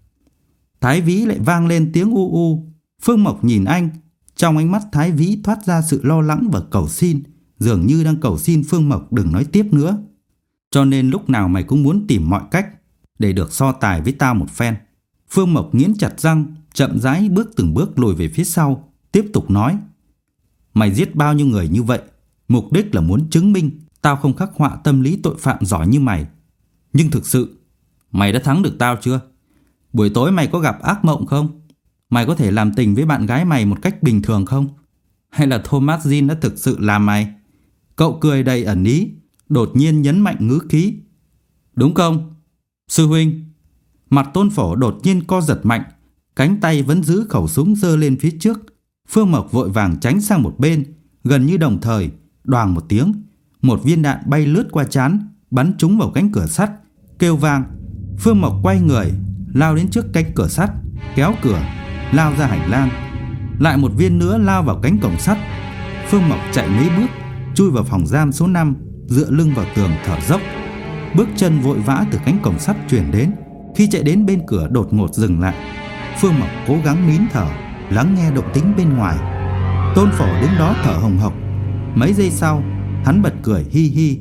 A: Thái Vĩ lại vang lên tiếng u u. Phương Mộc nhìn anh, trong ánh mắt Thái Vĩ thoát ra sự lo lắng và cầu xin, dường như đang cầu xin Phương Mộc đừng nói tiếp nữa. Cho nên lúc nào mày cũng muốn tìm mọi cách để được so tài với tao một phen. Phương Mộc nghiến chặt răng, chậm rãi bước từng bước lùi về phía sau, tiếp tục nói. Mày giết bao nhiêu người như vậy, mục đích là muốn chứng minh tao không khắc họa tâm lý tội phạm giỏi như mày. Nhưng thực sự, mày đã thắng được tao chưa? Buổi tối mày có gặp ác mộng không? Mày có thể làm tình với bạn gái mày một cách bình thường không? Hay là Thomas Jean đã thực sự làm mày? Cậu cười đầy ẩn ý, đột nhiên nhấn mạnh ngữ khí. Đúng không, sư huynh? Mặt Tôn Phổ đột nhiên co giật mạnh, cánh tay vẫn giữ khẩu súng giơ lên phía trước. Phương Mộc vội vàng tránh sang một bên. Gần như đồng thời, đoàng một tiếng, một viên đạn bay lướt qua trán, bắn trúng vào cánh cửa sắt, kêu vang. Phương Mộc quay người, lao đến trước cánh cửa sắt, kéo cửa, lao ra hành lang. Lại một viên nữa lao vào cánh cổng sắt. Phương Mộc chạy mấy bước, chui vào phòng giam số 5, dựa lưng vào tường thở dốc. Bước chân vội vã từ cánh cổng sắt truyền đến. Khi chạy đến bên cửa đột ngột dừng lại. Phương Mộc cố gắng nín thở, lắng nghe động tĩnh bên ngoài. Tôn Phổ đứng đó thở hồng hộc. Mấy giây sau, hắn bật cười hi hi.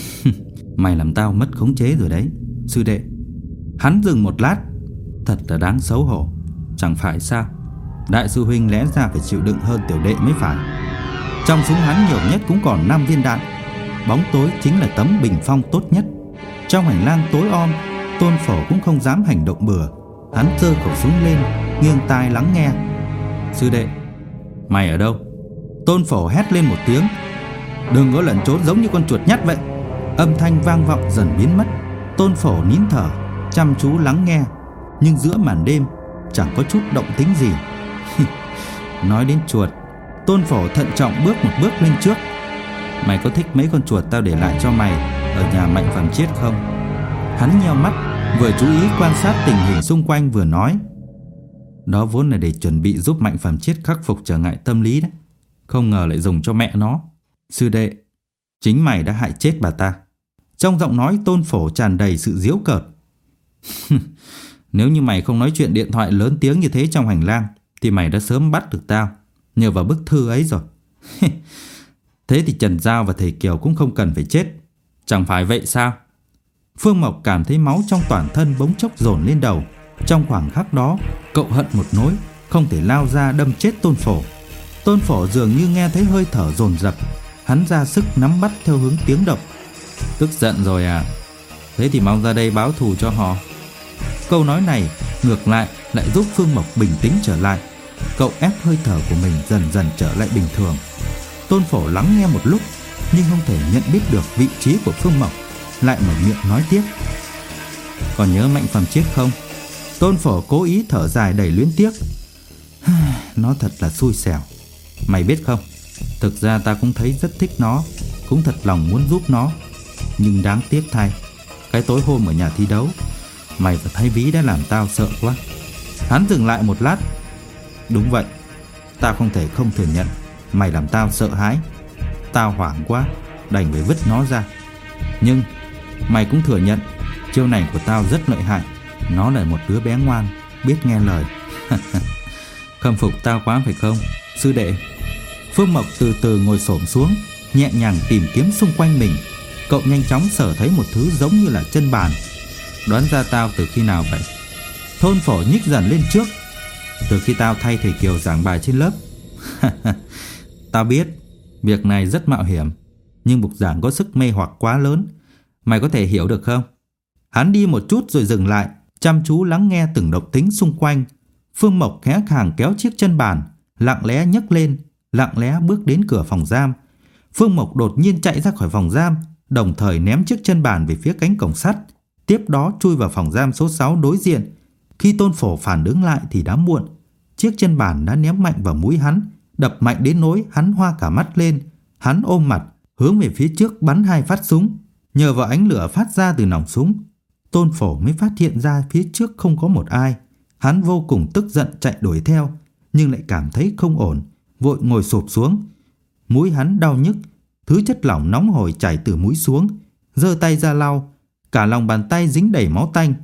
A: Mày làm tao mất khống chế rồi đấy, sư đệ. Hắn dừng một lát. Thật là đáng xấu hổ, chẳng phải sao? Đại sư huynh lẽ ra phải chịu đựng hơn tiểu đệ mới phải. Trong súng hắn nhiều nhất cũng còn 5 viên đạn. Bóng tối chính là tấm bình phong tốt nhất. Trong hành lang tối om, Tôn Phổ cũng không dám hành động bừa. Hắn giơ khẩu súng lên, nghiêng tai lắng nghe. Sư đệ, mày ở đâu? Tôn Phổ hét lên một tiếng. Đừng có lẩn trốn giống như con chuột nhắt vậy. Âm thanh vang vọng dần biến mất. Tôn Phổ nín thở, chăm chú lắng nghe. Nhưng giữa màn đêm chẳng có chút động tĩnh gì. Nói đến chuột, Tôn Phổ thận trọng bước một bước lên trước. Mày có thích mấy con chuột tao để lại cho mày ở nhà Mạnh Phàm Chiết không? Hắn nheo mắt, vừa chú ý quan sát tình hình xung quanh vừa nói. Đó vốn là để chuẩn bị giúp Mạnh Phàm Chiết khắc phục trở ngại tâm lý đấy. Không ngờ lại dùng cho mẹ nó. Sư đệ, chính mày đã hại chết bà ta. Trong giọng nói Tôn Phổ tràn đầy sự giễu cợt. Nếu như mày không nói chuyện điện thoại lớn tiếng như thế trong hành lang thì mày đã sớm bắt được tao nhờ vào bức thư ấy rồi. Thế thì Trần Giao và thầy Kiều cũng không cần phải chết, chẳng phải vậy sao? Phương Mộc cảm thấy máu trong toàn thân bỗng chốc dồn lên đầu. Trong khoảng khắc đó, cậu hận một nỗi, không thể lao ra đâm chết Tôn Phổ. Tôn Phổ dường như nghe thấy hơi thở dồn dập, hắn ra sức nắm bắt theo hướng tiếng động. Tức giận rồi à? Thế thì mau ra đây báo thù cho họ. Câu nói này ngược lại giúp Phương Mộc bình tĩnh trở lại. Cậu ép hơi thở của mình dần dần trở lại bình thường. Tôn Phổ lắng nghe một lúc nhưng không thể nhận biết được vị trí của Phương Mộc, lại mở miệng nói tiếp. Còn nhớ Mạnh Phẩm Chiết không? Tôn Phổ cố ý thở dài đầy luyến tiếc. Nó thật là xui xẻo. Mày biết không, thực ra ta cũng thấy rất thích nó, cũng thật lòng muốn giúp nó. Nhưng đáng tiếc thay, cái tối hôm ở nhà thi đấu, mày và Thái Vĩ đã làm tao sợ quá. Hắn dừng lại một lát. Đúng vậy, tao không thể không thừa nhận mày làm tao sợ hãi. Tao hoảng quá, đành phải vứt nó ra. Nhưng mày cũng thừa nhận chiêu này của tao rất lợi hại. Nó là một đứa bé ngoan, biết nghe lời. Khâm phục tao quá phải không, sư đệ? Phương Mộc từ từ ngồi xổm xuống, nhẹ nhàng tìm kiếm xung quanh mình. Cậu nhanh chóng sở thấy một thứ giống như là chân bàn. Đoán ra tao từ khi nào vậy? Tôn Phổ nhích dần lên trước. Từ khi tao thay thầy Kiều giảng bài trên lớp. Tao biết việc này rất mạo hiểm, nhưng bục giảng có sức mê hoặc quá lớn. Mày có thể hiểu được không? Hắn đi một chút rồi dừng lại, chăm chú lắng nghe từng động tĩnh xung quanh. Phương Mộc khẽ khàng kéo chiếc chân bàn, lặng lẽ nhấc lên, lặng lẽ bước đến cửa phòng giam. Phương Mộc đột nhiên chạy ra khỏi phòng giam, đồng thời ném chiếc chân bàn về phía cánh cổng sắt, tiếp đó chui vào phòng giam số 6 đối diện. Khi Tôn Phổ phản ứng lại thì đã muộn. Chiếc chân bàn đã ném mạnh vào mũi hắn, đập mạnh đến nỗi hắn hoa cả mắt lên. Hắn ôm mặt, hướng về phía trước bắn 2 phát súng. Nhờ vào ánh lửa phát ra từ nòng súng, Tôn Phổ mới phát hiện ra phía trước không có một ai. Hắn vô cùng tức giận chạy đuổi theo, nhưng lại cảm thấy không ổn, vội ngồi xổm xuống. Mũi hắn đau nhức, thứ chất lỏng nóng hổi chảy từ mũi xuống. Giơ tay ra lau, cả lòng bàn tay dính đầy máu tanh.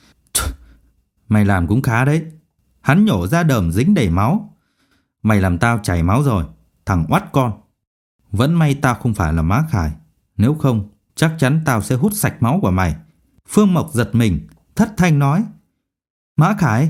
A: Mày làm cũng khá đấy. Hắn nhổ ra đờm dính đầy máu. Mày làm tao chảy máu rồi, thằng oắt con. Vẫn may tao không phải là Mã Khải, nếu không chắc chắn tao sẽ hút sạch máu của mày. Phương Mộc giật mình, thất thanh nói. Mã Khải?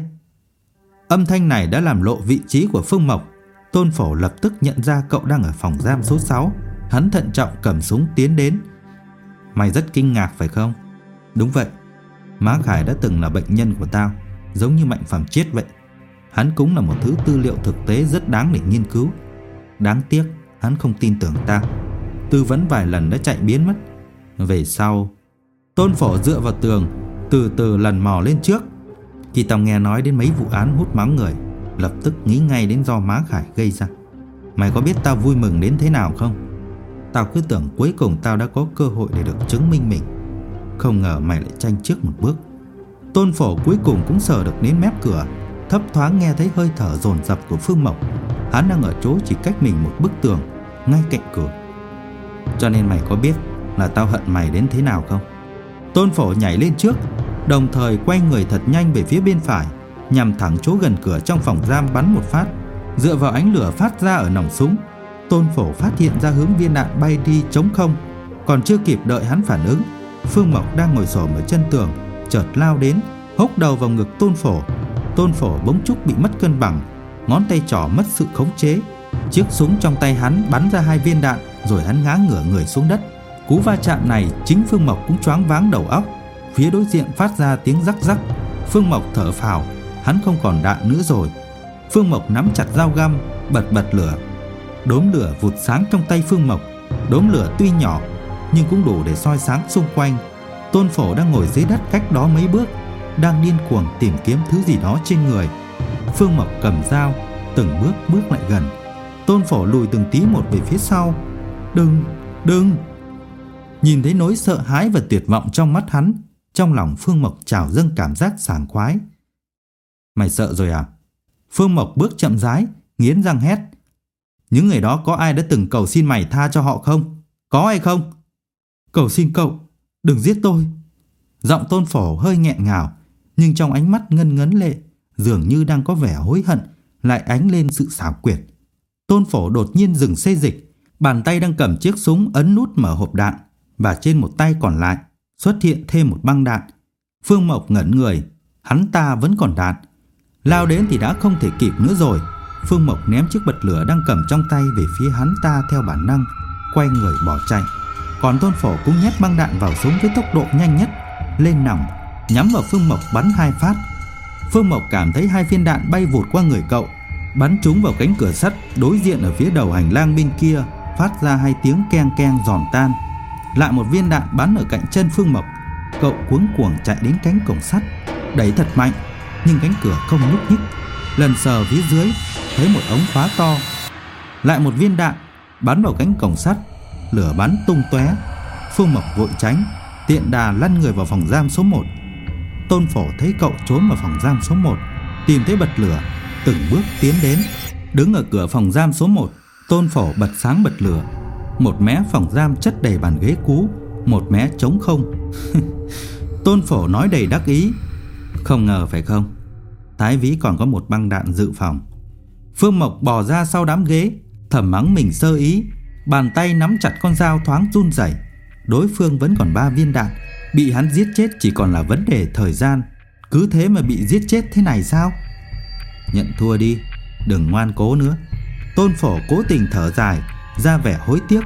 A: Âm thanh này đã làm lộ vị trí của Phương Mộc. Tôn Phổ lập tức nhận ra cậu đang ở phòng giam số 6. Hắn thận trọng cầm súng tiến đến. Mày rất kinh ngạc phải không? Đúng vậy, Mã Khải đã từng là bệnh nhân của tao, giống như Mạnh Phẩm Chiết vậy. Hắn cũng là một thứ tư liệu thực tế rất đáng để nghiên cứu. Đáng tiếc hắn không tin tưởng tao, tư vấn vài lần đã chạy biến mất. Về sau, Tôn Phổ dựa vào tường, từ từ lần mò lên trước. Khi tao nghe nói đến mấy vụ án hút máu người, lập tức nghĩ ngay đến do Mã Khải gây ra. Mày có biết tao vui mừng đến thế nào không? Tao cứ tưởng cuối cùng tao đã có cơ hội để được chứng minh mình. Không ngờ mày lại tranh trước một bước. Tôn Phổ cuối cùng cũng sờ được đến mép cửa, thấp thoáng nghe thấy hơi thở dồn dập của Phương Mộc. Hắn đang ở chỗ chỉ cách mình một bức tường, ngay cạnh cửa. Cho nên mày có biết là tao hận mày đến thế nào không? Tôn Phổ nhảy lên trước, đồng thời quay người thật nhanh về phía bên phải, nhằm thẳng chỗ gần cửa trong phòng giam bắn một phát. Dựa vào ánh lửa phát ra ở nòng súng, Tôn Phổ phát hiện ra hướng viên đạn bay đi trống không. Còn chưa kịp đợi hắn phản ứng, Phương Mộc đang ngồi xổm ở chân tường chợt lao đến, húc đầu vào ngực Tôn Phổ. Tôn Phổ bỗng chốc bị mất cân bằng, ngón tay trỏ mất sự khống chế. Chiếc súng trong tay hắn bắn ra 2 viên đạn, rồi hắn ngã ngửa người xuống đất. Cú va chạm này chính Phương Mộc cũng choáng váng đầu óc. Phía đối diện phát ra tiếng rắc rắc. Phương Mộc thở phào, hắn không còn đạn nữa rồi. Phương Mộc nắm chặt dao găm, bật lửa. Đốm lửa vụt sáng trong tay Phương Mộc. Đốm lửa tuy nhỏ nhưng cũng đủ để soi sáng xung quanh. Tôn Phổ đang ngồi dưới đất cách đó mấy bước, đang điên cuồng tìm kiếm thứ gì đó trên người. Phương Mộc cầm dao, từng bước lại gần. Tôn Phổ lùi từng tí một về phía sau. Đừng! Nhìn thấy nỗi sợ hãi và tuyệt vọng trong mắt hắn, trong lòng Phương Mộc trào dâng cảm giác sảng khoái. Mày sợ rồi à? Phương Mộc bước chậm rãi, nghiến răng hét. Những người đó có ai đã từng cầu xin mày tha cho họ không? Có hay không? Cầu xin cậu, đừng giết tôi. Giọng Tôn Phổ hơi nghẹn ngào, nhưng trong ánh mắt ngân ngấn lệ, dường như đang có vẻ hối hận, lại ánh lên sự xảo quyệt. Tôn Phổ đột nhiên dừng xê dịch, bàn tay đang cầm chiếc súng ấn nút mở hộp đạn, và trên một tay còn lại xuất hiện thêm một băng đạn. Phương Mộc ngẩn người, hắn ta vẫn còn đạn. Lao đến thì đã không thể kịp nữa rồi. Phương Mộc ném chiếc bật lửa đang cầm trong tay về phía hắn ta theo bản năng, quay người bỏ chạy. Còn Tôn Phổ cũng nhét băng đạn vào súng với tốc độ nhanh nhất, lên nòng, nhắm vào Phương Mộc bắn 2 phát. Phương Mộc cảm thấy 2 viên đạn bay vụt qua người cậu, bắn trúng vào cánh cửa sắt đối diện ở phía đầu hành lang bên kia, phát ra 2 tiếng keng keng giòn tan. Lại một viên đạn bắn ở cạnh chân Phương Mộc. Cậu cuống cuồng chạy đến cánh cổng sắt, đẩy thật mạnh, nhưng cánh cửa không nhúc nhích. Lần sờ phía dưới, thấy một ống khóa to. Lại một viên đạn bắn vào cánh cổng sắt, lửa bắn tung tóe. Phương Mộc vội tránh, tiện đà lăn người vào phòng giam số 1. Tôn Phổ thấy cậu trốn vào phòng giam số 1, tìm thấy bật lửa, từng bước tiến đến. Đứng ở cửa phòng giam số 1, Tôn Phổ bật sáng bật lửa. Một mé phòng giam chất đầy bàn ghế cũ, một mé trống không. Tôn Phổ nói đầy đắc ý, không ngờ phải không, Thái Vĩ còn có một băng đạn dự phòng. Phương Mộc bò ra sau đám ghế, thầm mắng mình sơ ý. Bàn tay nắm chặt con dao thoáng run rẩy. Đối phương vẫn còn 3 viên đạn, bị hắn giết chết chỉ còn là vấn đề thời gian. Cứ thế mà bị giết chết thế này sao? Nhận thua đi, đừng ngoan cố nữa. Tôn Phổ cố tình thở dài, ra vẻ hối tiếc.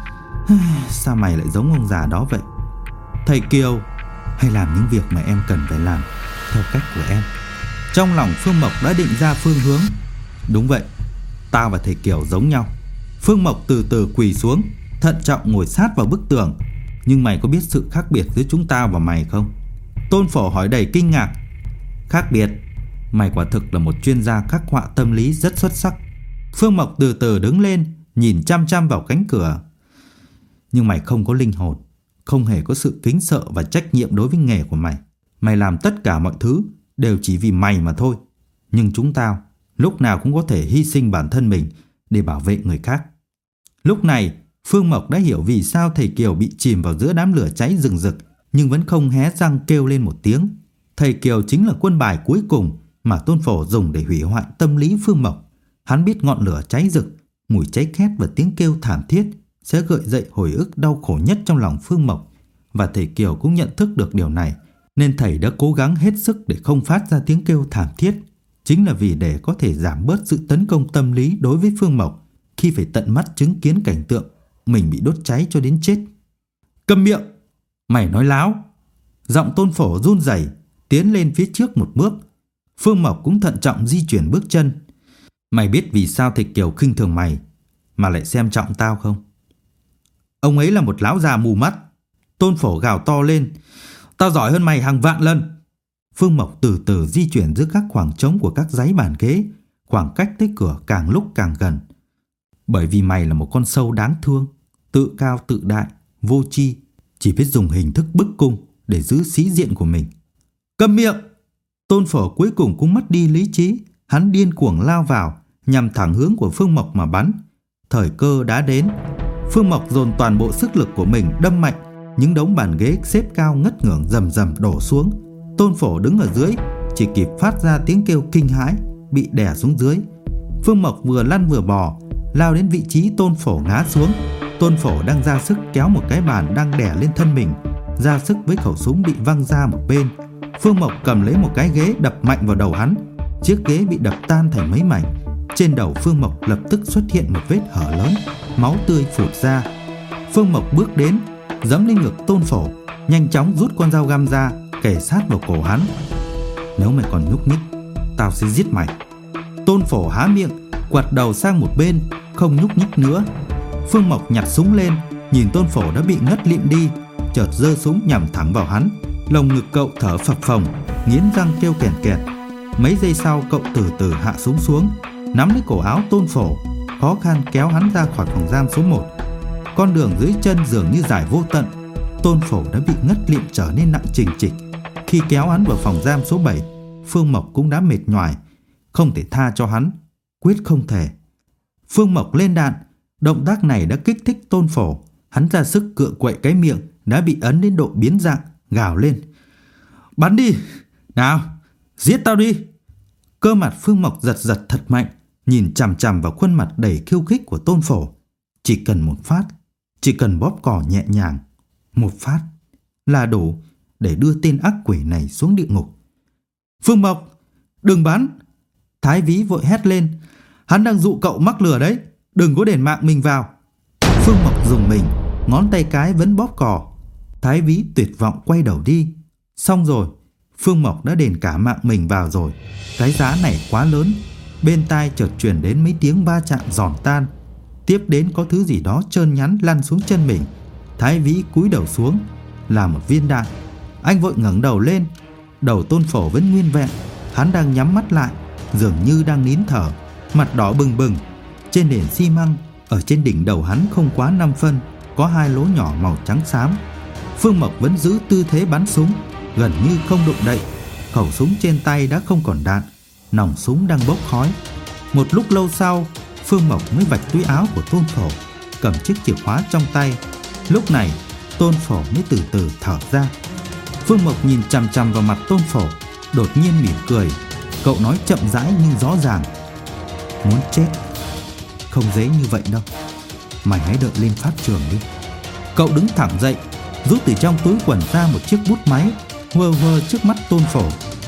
A: Sao mày lại giống ông già đó vậy? Thầy Kiều, hãy làm những việc mà em cần phải làm theo cách của em. Trong lòng Phương Mộc đã định ra phương hướng. Đúng vậy, tao và thầy Kiều giống nhau. Phương Mộc từ từ quỳ xuống, thận trọng ngồi sát vào bức tường. Nhưng mày có biết sự khác biệt giữa chúng tao và mày không? Tôn Phổ hỏi đầy kinh ngạc. Khác biệt? Mày quả thực là một chuyên gia khắc họa tâm lý rất xuất sắc. Phương Mộc từ từ đứng lên, nhìn chăm chăm vào cánh cửa. Nhưng mày không có linh hồn, không hề có sự kính sợ và trách nhiệm đối với nghề của mày. Mày làm tất cả mọi thứ đều chỉ vì mày mà thôi. Nhưng chúng tao lúc nào cũng có thể hy sinh bản thân mình để bảo vệ người khác. Lúc này Phương Mộc đã hiểu vì sao thầy Kiều bị chìm vào giữa đám lửa cháy rừng rực, nhưng vẫn không hé răng kêu lên một tiếng. Thầy Kiều chính là quân bài cuối cùng mà Tôn Phổ dùng để hủy hoại tâm lý Phương Mộc. Hắn biết ngọn lửa cháy rực, mùi cháy khét và tiếng kêu thảm thiết sẽ gợi dậy hồi ức đau khổ nhất trong lòng Phương Mộc. Và thầy Kiều cũng nhận thức được điều này, nên thầy đã cố gắng hết sức để không phát ra tiếng kêu thảm thiết, chính là vì để có thể giảm bớt sự tấn công tâm lý đối với Phương Mộc khi phải tận mắt chứng kiến cảnh tượng mình bị đốt cháy cho đến chết. Câm miệng! Mày nói láo! Giọng Tôn Phổ run rẩy, tiến lên phía trước một bước. Phương Mộc cũng thận trọng di chuyển bước chân. Mày biết vì sao thầy Kiều khinh thường mày mà lại xem trọng tao không? Ông ấy là một lão già mù mắt. Tôn Phổ gào to lên. Tao giỏi hơn mày hàng vạn lần. Phương Mộc từ từ di chuyển giữa các khoảng trống của các dãy bàn ghế, khoảng cách tới cửa càng lúc càng gần. Bởi vì mày là một con sâu đáng thương, tự cao tự đại, vô tri, chỉ biết dùng hình thức bức cung để giữ sĩ diện của mình. Câm miệng! Tôn Phổ cuối cùng cũng mất đi lý trí. Hắn điên cuồng lao vào, nhằm thẳng hướng của Phương Mộc mà bắn. Thời cơ đã đến. Phương Mộc dồn toàn bộ sức lực của mình đâm mạnh. Những đống bàn ghế xếp cao ngất ngưởng rầm rầm đổ xuống. Tôn Phổ đứng ở dưới, chỉ kịp phát ra tiếng kêu kinh hãi, bị đè xuống dưới. Phương Mộc vừa lăn vừa bò, lao đến vị trí Tôn Phổ ngã xuống. Tôn Phổ đang ra sức kéo một cái bàn đang đè lên thân mình, ra sức với khẩu súng bị văng ra một bên. Phương Mộc cầm lấy một cái ghế đập mạnh vào đầu hắn. Chiếc ghế bị đập tan thành mấy mảnh. Trên đầu Phương Mộc lập tức xuất hiện một vết hở lớn, máu tươi phụt ra. Phương Mộc bước đến, giẫm lên ngực Tôn Phổ, nhanh chóng rút con dao găm ra, kề sát vào cổ hắn. Nếu mày còn nhúc nhích, tao sẽ giết mày. Tôn Phổ há miệng, quặt đầu sang một bên, không nhúc nhích nữa. Phương Mộc nhặt súng lên, nhìn Tôn Phổ đã bị ngất lịm đi, chợt giơ súng nhằm thẳng vào hắn. Lồng ngực cậu thở phập phồng, nghiến răng kêu kèn kẹt. Mấy giây sau cậu từ từ hạ súng xuống, nắm lấy cổ áo Tôn Phổ, khó khăn kéo hắn ra khỏi phòng giam số 1. Con đường dưới chân dường như dài vô tận. Tôn Phổ đã bị ngất lịm trở nên nặng trịch trịch. Khi kéo hắn vào phòng giam số 7, Phương Mộc cũng đã mệt nhoài. Không thể tha cho hắn, quyết không thể. Phương Mộc lên đạn. Động tác này đã kích thích Tôn Phổ. Hắn ra sức cựa quậy cái miệng đã bị ấn đến độ biến dạng, gào lên. Bắn đi! Nào, giết tao đi. Cơ mặt Phương Mộc giật giật thật mạnh, nhìn chằm chằm vào khuôn mặt đầy khiêu khích của Tôn Phổ. Chỉ cần một phát, chỉ cần bóp cò nhẹ nhàng, một phát là đủ để đưa tên ác quỷ này xuống địa ngục. Phương Mộc, đừng bắn! Thái Vĩ vội hét lên. Hắn đang dụ cậu mắc lừa đấy, đừng có đền mạng mình vào. Phương Mộc dùng mình, ngón tay cái vẫn bóp cò. Thái Vĩ tuyệt vọng quay đầu đi. Xong rồi, Phương Mộc đã đền cả mạng mình vào rồi. Cái giá này quá lớn. Bên tai chợt truyền đến mấy tiếng va chạm giòn tan. Tiếp đến có thứ gì đó trơn nhắn lăn xuống chân mình. Thái Vĩ cúi đầu xuống, là một viên đạn. Anh vội ngẩng đầu lên. Đầu Tôn Phổ vẫn nguyên vẹn. Hắn đang nhắm mắt lại, dường như đang nín thở, mặt đỏ bừng bừng. Trên nền xi măng, ở trên đỉnh đầu hắn không quá 5 phân, có 2 lỗ nhỏ màu trắng xám. Phương Mộc vẫn giữ tư thế bắn súng, gần như không động đậy. Khẩu súng trên tay đã không còn đạn, nòng súng đang bốc khói. Một lúc lâu sau, Phương Mộc mới vạch túi áo của Tôn Phổ, cầm chiếc chìa khóa trong tay. Lúc này, Tôn Phổ mới từ từ thở ra. Phương Mộc nhìn chằm chằm vào mặt Tôn Phổ, đột nhiên mỉm cười. Cậu nói chậm rãi nhưng rõ ràng. Muốn chết không dễ như vậy đâu. Mày hãy đợi lên pháp trường đi. Cậu đứng thẳng dậy, rút từ trong túi quần ra một chiếc bút máy, quơ quơ trước mắt Tôn Phổ.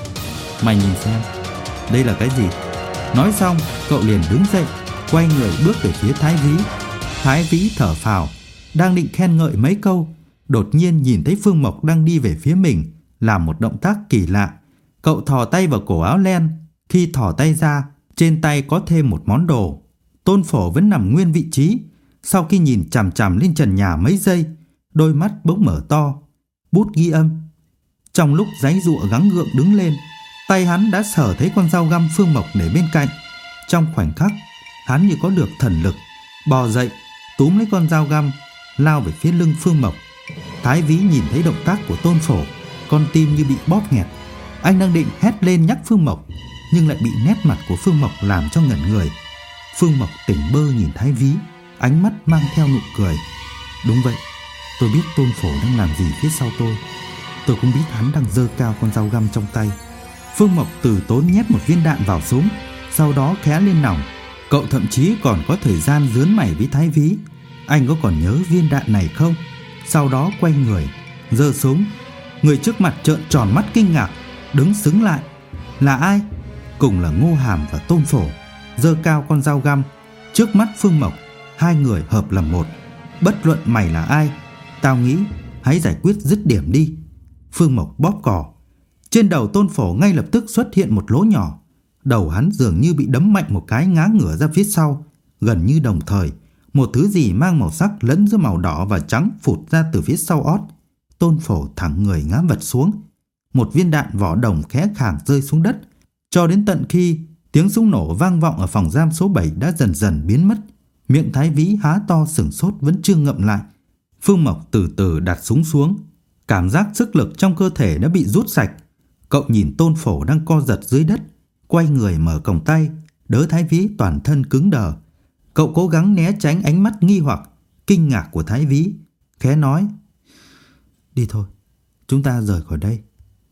A: Mày nhìn xem, đây là cái gì? Nói xong, cậu liền đứng dậy, quay người bước về phía Thái Vĩ. Thái Vĩ thở phào, đang định khen ngợi mấy câu, đột nhiên nhìn thấy Phương Mộc đang đi về phía mình, làm một động tác kỳ lạ. Cậu thò tay vào cổ áo len. Khi thò tay ra, trên tay có thêm một món đồ. Tôn Phổ vẫn nằm nguyên vị trí. Sau khi nhìn chằm chằm lên trần nhà mấy giây, đôi mắt bỗng mở to. Bút ghi âm. Trong lúc giãy giụa gắng gượng đứng lên, tay hắn đã sờ thấy con dao găm Phương Mộc để bên cạnh. Trong khoảnh khắc, hắn như có được thần lực, bò dậy, túm lấy con dao găm, lao về phía lưng Phương Mộc. Thái Vĩ nhìn thấy động tác của Tôn Phổ, con tim như bị bóp nghẹt. Anh đang định hét lên nhắc Phương Mộc, nhưng lại bị nét mặt của Phương Mộc làm cho ngẩn người. Phương Mộc tỉnh bơ nhìn Thái Vĩ, ánh mắt mang theo nụ cười. Đúng vậy, tôi biết Tôn Phổ đang làm gì phía sau tôi. Tôi cũng biết hắn đang giơ cao con dao găm trong tay. Phương Mộc từ tốn nhét một viên đạn vào súng, sau đó khé lên nòng. Cậu thậm chí còn có thời gian rướn mày với Thái Vĩ. Anh có còn nhớ viên đạn này không? Sau đó quay người, giơ súng. Người trước mặt trợn tròn mắt kinh ngạc, đứng sững lại. Là ai? Cùng là Ngô Hàm và Tôn Phổ, giơ cao con dao găm. Trước mắt Phương Mộc, hai người hợp làm một. Bất luận mày là ai, tao nghĩ hãy giải quyết dứt điểm đi. Phương Mộc bóp cò. Trên đầu Tôn Phổ ngay lập tức xuất hiện một lỗ nhỏ. Đầu hắn dường như bị đấm mạnh một cái ngã ngửa ra phía sau. Gần như đồng thời, một thứ gì mang màu sắc lẫn giữa màu đỏ và trắng phụt ra từ phía sau ót. Tôn Phổ thẳng người ngã vật xuống. Một viên đạn vỏ đồng khẽ khàng rơi xuống đất, cho đến tận khi tiếng súng nổ vang vọng ở phòng giam số 7 đã dần dần biến mất. Miệng Thái Vĩ há to sửng sốt vẫn chưa ngậm lại. Phương Mộc từ từ đặt súng xuống. Cảm giác sức lực trong cơ thể đã bị rút sạch. Cậu nhìn Tôn Phổ đang co giật dưới đất, quay người mở còng tay, đỡ Thái Vĩ toàn thân cứng đờ. Cậu cố gắng né tránh ánh mắt nghi hoặc, kinh ngạc của Thái Vĩ, khẽ nói: Đi thôi, chúng ta rời khỏi đây.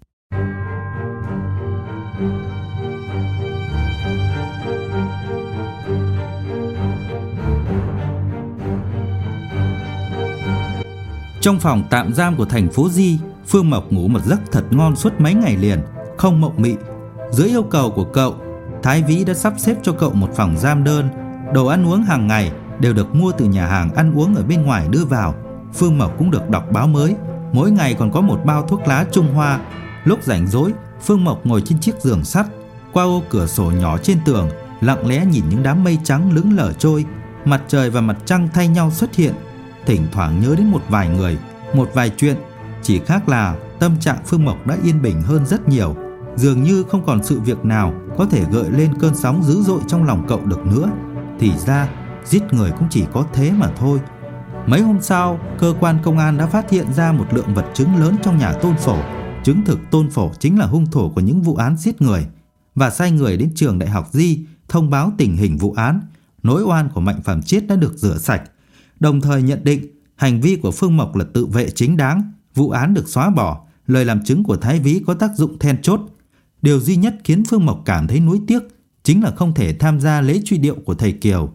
A: Trong phòng tạm giam của thành phố Di, Phương Mộc ngủ một giấc thật ngon suốt mấy ngày liền, không mộng mị. Dưới yêu cầu của cậu, Thái Vĩ đã sắp xếp cho cậu một phòng giam đơn. Đồ ăn uống hàng ngày đều được mua từ nhà hàng ăn uống ở bên ngoài đưa vào. Phương Mộc cũng được đọc báo mới, mỗi ngày còn có một bao thuốc lá Trung Hoa. Lúc rảnh rỗi, Phương Mộc ngồi trên chiếc giường sắt, qua ô cửa sổ nhỏ trên tường, lặng lẽ nhìn những đám mây trắng lững lờ trôi. Mặt trời và mặt trăng thay nhau xuất hiện. Thỉnh thoảng nhớ đến một vài người, một vài chuyện. Chỉ khác là tâm trạng Phương Mộc đã yên bình hơn rất nhiều. Dường như không còn sự việc nào có thể gợi lên cơn sóng dữ dội trong lòng cậu được nữa. Thì ra giết người cũng chỉ có thế mà thôi. Mấy hôm sau, cơ quan công an đã phát hiện ra một lượng vật chứng lớn trong nhà Tôn Phổ, chứng thực Tôn Phổ chính là hung thủ của những vụ án giết người, và sai người đến trường đại học Di thông báo tình hình vụ án. Nỗi oan của Mạnh Phạm Chiết đã được rửa sạch, đồng thời nhận định hành vi của Phương Mộc là tự vệ chính đáng. Vụ án được xóa bỏ, lời làm chứng của Thái Vĩ có tác dụng then chốt. Điều duy nhất khiến Phương Mộc cảm thấy nuối tiếc chính là không thể tham gia lễ truy điệu của thầy Kiều.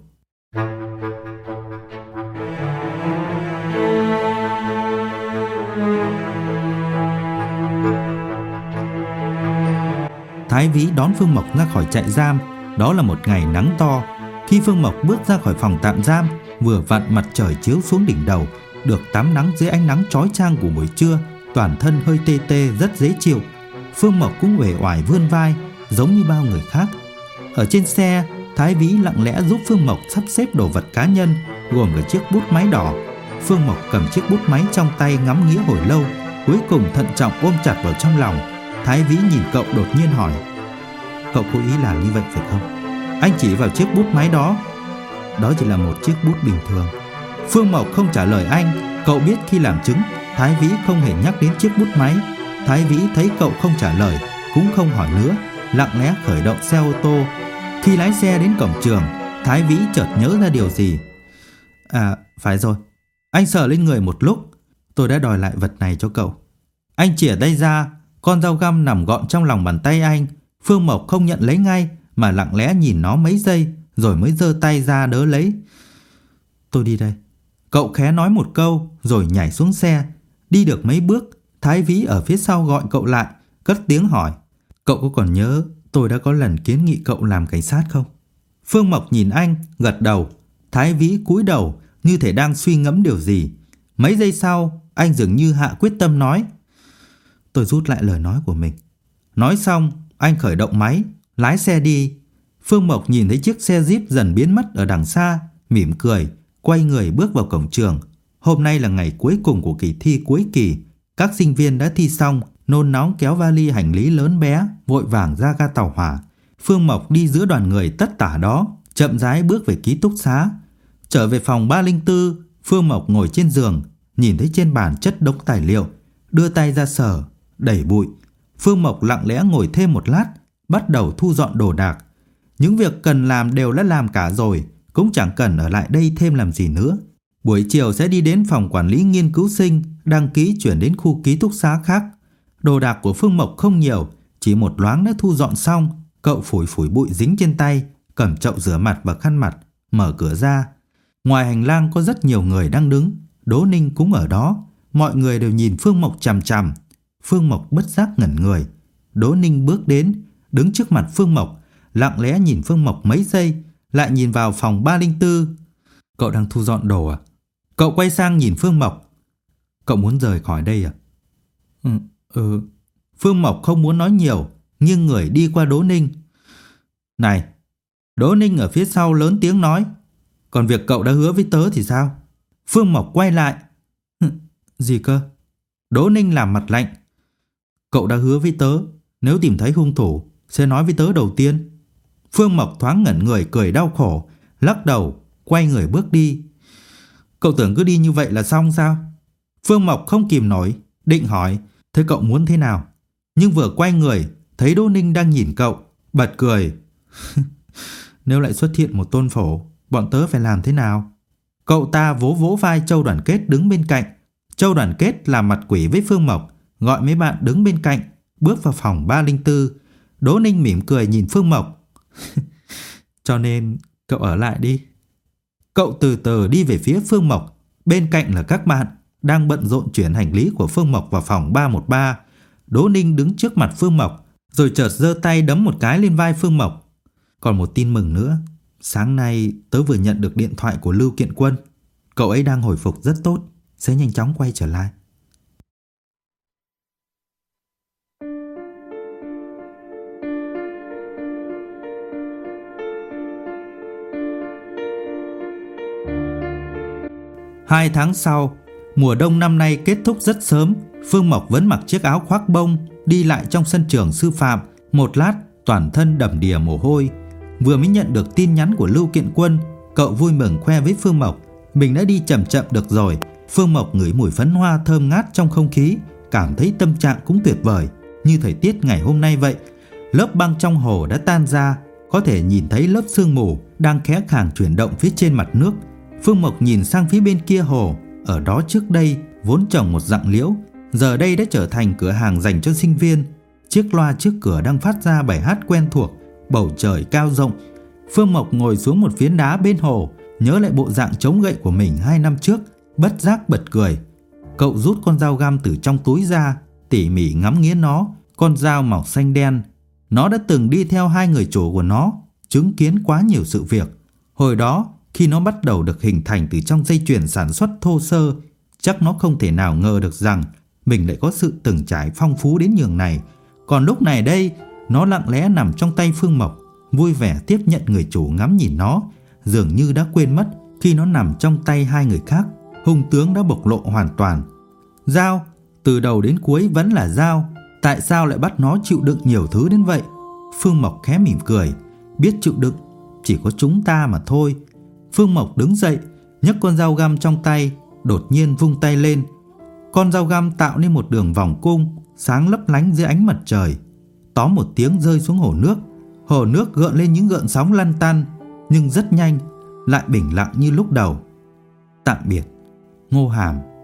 A: Thái Vĩ đón Phương Mộc ra khỏi trại giam. Đó là một ngày nắng to. Khi Phương Mộc bước ra khỏi phòng tạm giam, vừa vặn mặt trời chiếu xuống đỉnh đầu, được tắm nắng dưới ánh nắng chói chang của buổi trưa, toàn thân hơi tê tê rất dễ chịu. Phương Mộc cũng uể oải vươn vai, giống như bao người khác. Ở trên xe, Thái Vĩ lặng lẽ giúp Phương Mộc sắp xếp đồ vật cá nhân, gồm cả chiếc bút máy đỏ. Phương Mộc cầm chiếc bút máy trong tay ngắm nghía hồi lâu, cuối cùng thận trọng ôm chặt vào trong lòng. Thái Vĩ nhìn cậu đột nhiên hỏi: "Cậu cố ý làm như vậy phải không?" Anh chỉ vào chiếc bút máy đó. "Đó chỉ là một chiếc bút bình thường." Phương Mộc không trả lời anh. Cậu biết khi làm chứng, Thái Vĩ không hề nhắc đến chiếc bút máy. Thái Vĩ thấy cậu không trả lời, cũng không hỏi nữa, lặng lẽ khởi động xe ô tô. Khi lái xe đến cổng trường, Thái Vĩ chợt nhớ ra điều gì. "À, phải rồi." Anh sờ lên người một lúc. "Tôi đã đòi lại vật này cho cậu." Anh chìa tay ra. Con dao găm nằm gọn trong lòng bàn tay anh. Phương Mộc không nhận lấy ngay, mà lặng lẽ nhìn nó mấy giây, rồi mới giơ tay ra đỡ lấy. "Tôi đi đây." Cậu khẽ nói một câu rồi nhảy xuống xe. Đi được mấy bước, Thái Vĩ ở phía sau gọi cậu lại, cất tiếng hỏi: "Cậu có còn nhớ tôi đã có lần kiến nghị cậu làm cảnh sát không?" Phương Mộc nhìn anh, gật đầu. Thái Vĩ cúi đầu như thể đang suy ngẫm điều gì. Mấy giây sau, anh dường như hạ quyết tâm nói: "Tôi rút lại lời nói của mình." Nói xong, anh khởi động máy, lái xe đi. Phương Mộc nhìn thấy chiếc xe Jeep dần biến mất ở đằng xa, mỉm cười, quay người bước vào cổng trường. Hôm nay là ngày cuối cùng của kỳ thi cuối kỳ. Các sinh viên đã thi xong, nôn nóng kéo vali hành lý lớn bé, vội vàng ra ga tàu hỏa. Phương Mộc đi giữa đoàn người tất tả đó, chậm rãi bước về ký túc xá. Trở về phòng 304, Phương Mộc ngồi trên giường, nhìn thấy trên bàn chất đống tài liệu, đưa tay ra sờ, đẩy bụi. Phương Mộc lặng lẽ ngồi thêm một lát, bắt đầu thu dọn đồ đạc. Những việc cần làm đều đã làm cả rồi, cũng chẳng cần ở lại đây thêm làm gì nữa. Buổi chiều sẽ đi đến phòng quản lý nghiên cứu sinh, đăng ký chuyển đến khu ký túc xá khác. Đồ đạc của Phương Mộc không nhiều, chỉ một loáng đã thu dọn xong. Cậu phủi phủi bụi dính trên tay, cầm chậu rửa mặt và khăn mặt, mở cửa ra. Ngoài hành lang có rất nhiều người đang đứng. Đỗ Ninh cũng ở đó. Mọi người đều nhìn Phương Mộc chằm chằm. Phương Mộc bất giác ngẩn người. Đỗ Ninh bước đến, đứng trước mặt Phương Mộc, lặng lẽ nhìn Phương Mộc mấy giây, lại nhìn vào phòng 304. "Cậu đang thu dọn đồ à?" Cậu quay sang nhìn Phương Mộc. "Cậu muốn rời khỏi đây à?" Ừ. Phương Mộc không muốn nói nhiều, nhưng người đi qua Đỗ Ninh. "Này!" Đỗ Ninh ở phía sau lớn tiếng nói. "Còn việc cậu đã hứa với tớ thì sao?" Phương Mộc quay lại. "Gì cơ?" Đỗ Ninh làm mặt lạnh. "Cậu đã hứa với tớ, nếu tìm thấy hung thủ sẽ nói với tớ đầu tiên." Phương Mộc thoáng ngẩn người, cười đau khổ, lắc đầu, quay người bước đi. "Cậu tưởng cứ đi như vậy là xong sao?" Phương Mộc không kìm nổi, định hỏi: "Thế cậu muốn thế nào?" Nhưng vừa quay người, thấy Đỗ Ninh đang nhìn cậu, bật cười. "Nếu lại xuất hiện một tôn phổ, bọn tớ phải làm thế nào?" Cậu ta vỗ vỗ vai Châu Đoàn Kết đứng bên cạnh. Châu Đoàn Kết làm mặt quỷ với Phương Mộc, gọi mấy bạn đứng bên cạnh, bước vào phòng 304. Đỗ Ninh mỉm cười nhìn Phương Mộc. "Cho nên cậu ở lại đi." Cậu từ từ đi về phía Phương Mộc. Bên cạnh là các bạn đang bận rộn chuyển hành lý của Phương Mộc vào phòng 313. Đỗ Ninh đứng trước mặt Phương Mộc, rồi chợt giơ tay đấm một cái lên vai Phương Mộc. "Còn một tin mừng nữa. Sáng nay tớ vừa nhận được điện thoại của Lưu Kiện Quân. Cậu ấy đang hồi phục rất tốt, sẽ nhanh chóng quay trở lại." Hai tháng sau, mùa đông năm nay kết thúc rất sớm. Phương Mộc vẫn mặc chiếc áo khoác bông, đi lại trong sân trường sư phạm. Một lát, toàn thân đầm đìa mồ hôi. Vừa mới nhận được tin nhắn của Lưu Kiện Quân, cậu vui mừng khoe với Phương Mộc mình đã đi chậm chậm được rồi. Phương Mộc ngửi mùi phấn hoa thơm ngát trong không khí, cảm thấy tâm trạng cũng tuyệt vời, như thời tiết ngày hôm nay vậy. Lớp băng trong hồ đã tan ra, có thể nhìn thấy lớp sương mù đang khẽ khàng chuyển động phía trên mặt nước. Phương Mộc nhìn sang phía bên kia hồ, ở đó trước đây vốn trồng một rặng liễu, giờ đây đã trở thành cửa hàng dành cho sinh viên. Chiếc loa trước cửa đang phát ra bài hát quen thuộc, bầu trời cao rộng. Phương Mộc ngồi xuống một phiến đá bên hồ, nhớ lại bộ dạng chống gậy của mình 2 năm trước, bất giác bật cười. Cậu rút con dao găm từ trong túi ra, tỉ mỉ ngắm nghía nó. Con dao màu xanh đen. Nó đã từng đi theo 2 người chủ của nó, chứng kiến quá nhiều sự việc. Hồi đó, khi nó bắt đầu được hình thành từ trong dây chuyền sản xuất thô sơ, chắc nó không thể nào ngờ được rằng mình lại có sự từng trải phong phú đến nhường này. Còn lúc này đây, nó lặng lẽ nằm trong tay Phương Mộc, vui vẻ tiếp nhận người chủ ngắm nhìn nó, dường như đã quên mất khi nó nằm trong tay 2 người khác, hung tướng đã bộc lộ hoàn toàn. Dao, từ đầu đến cuối vẫn là dao, tại sao lại bắt nó chịu đựng nhiều thứ đến vậy? Phương Mộc khẽ mỉm cười, biết chịu đựng chỉ có chúng ta mà thôi. Phương Mộc đứng dậy, nhấc con dao găm trong tay, đột nhiên vung tay lên. Con dao găm tạo nên một đường vòng cung, sáng lấp lánh dưới ánh mặt trời. Tóm một tiếng rơi xuống hồ nước. Hồ nước gợn lên những gợn sóng lăn tăn, nhưng rất nhanh lại bình lặng như lúc đầu. Tạm biệt, Ngô Hàm.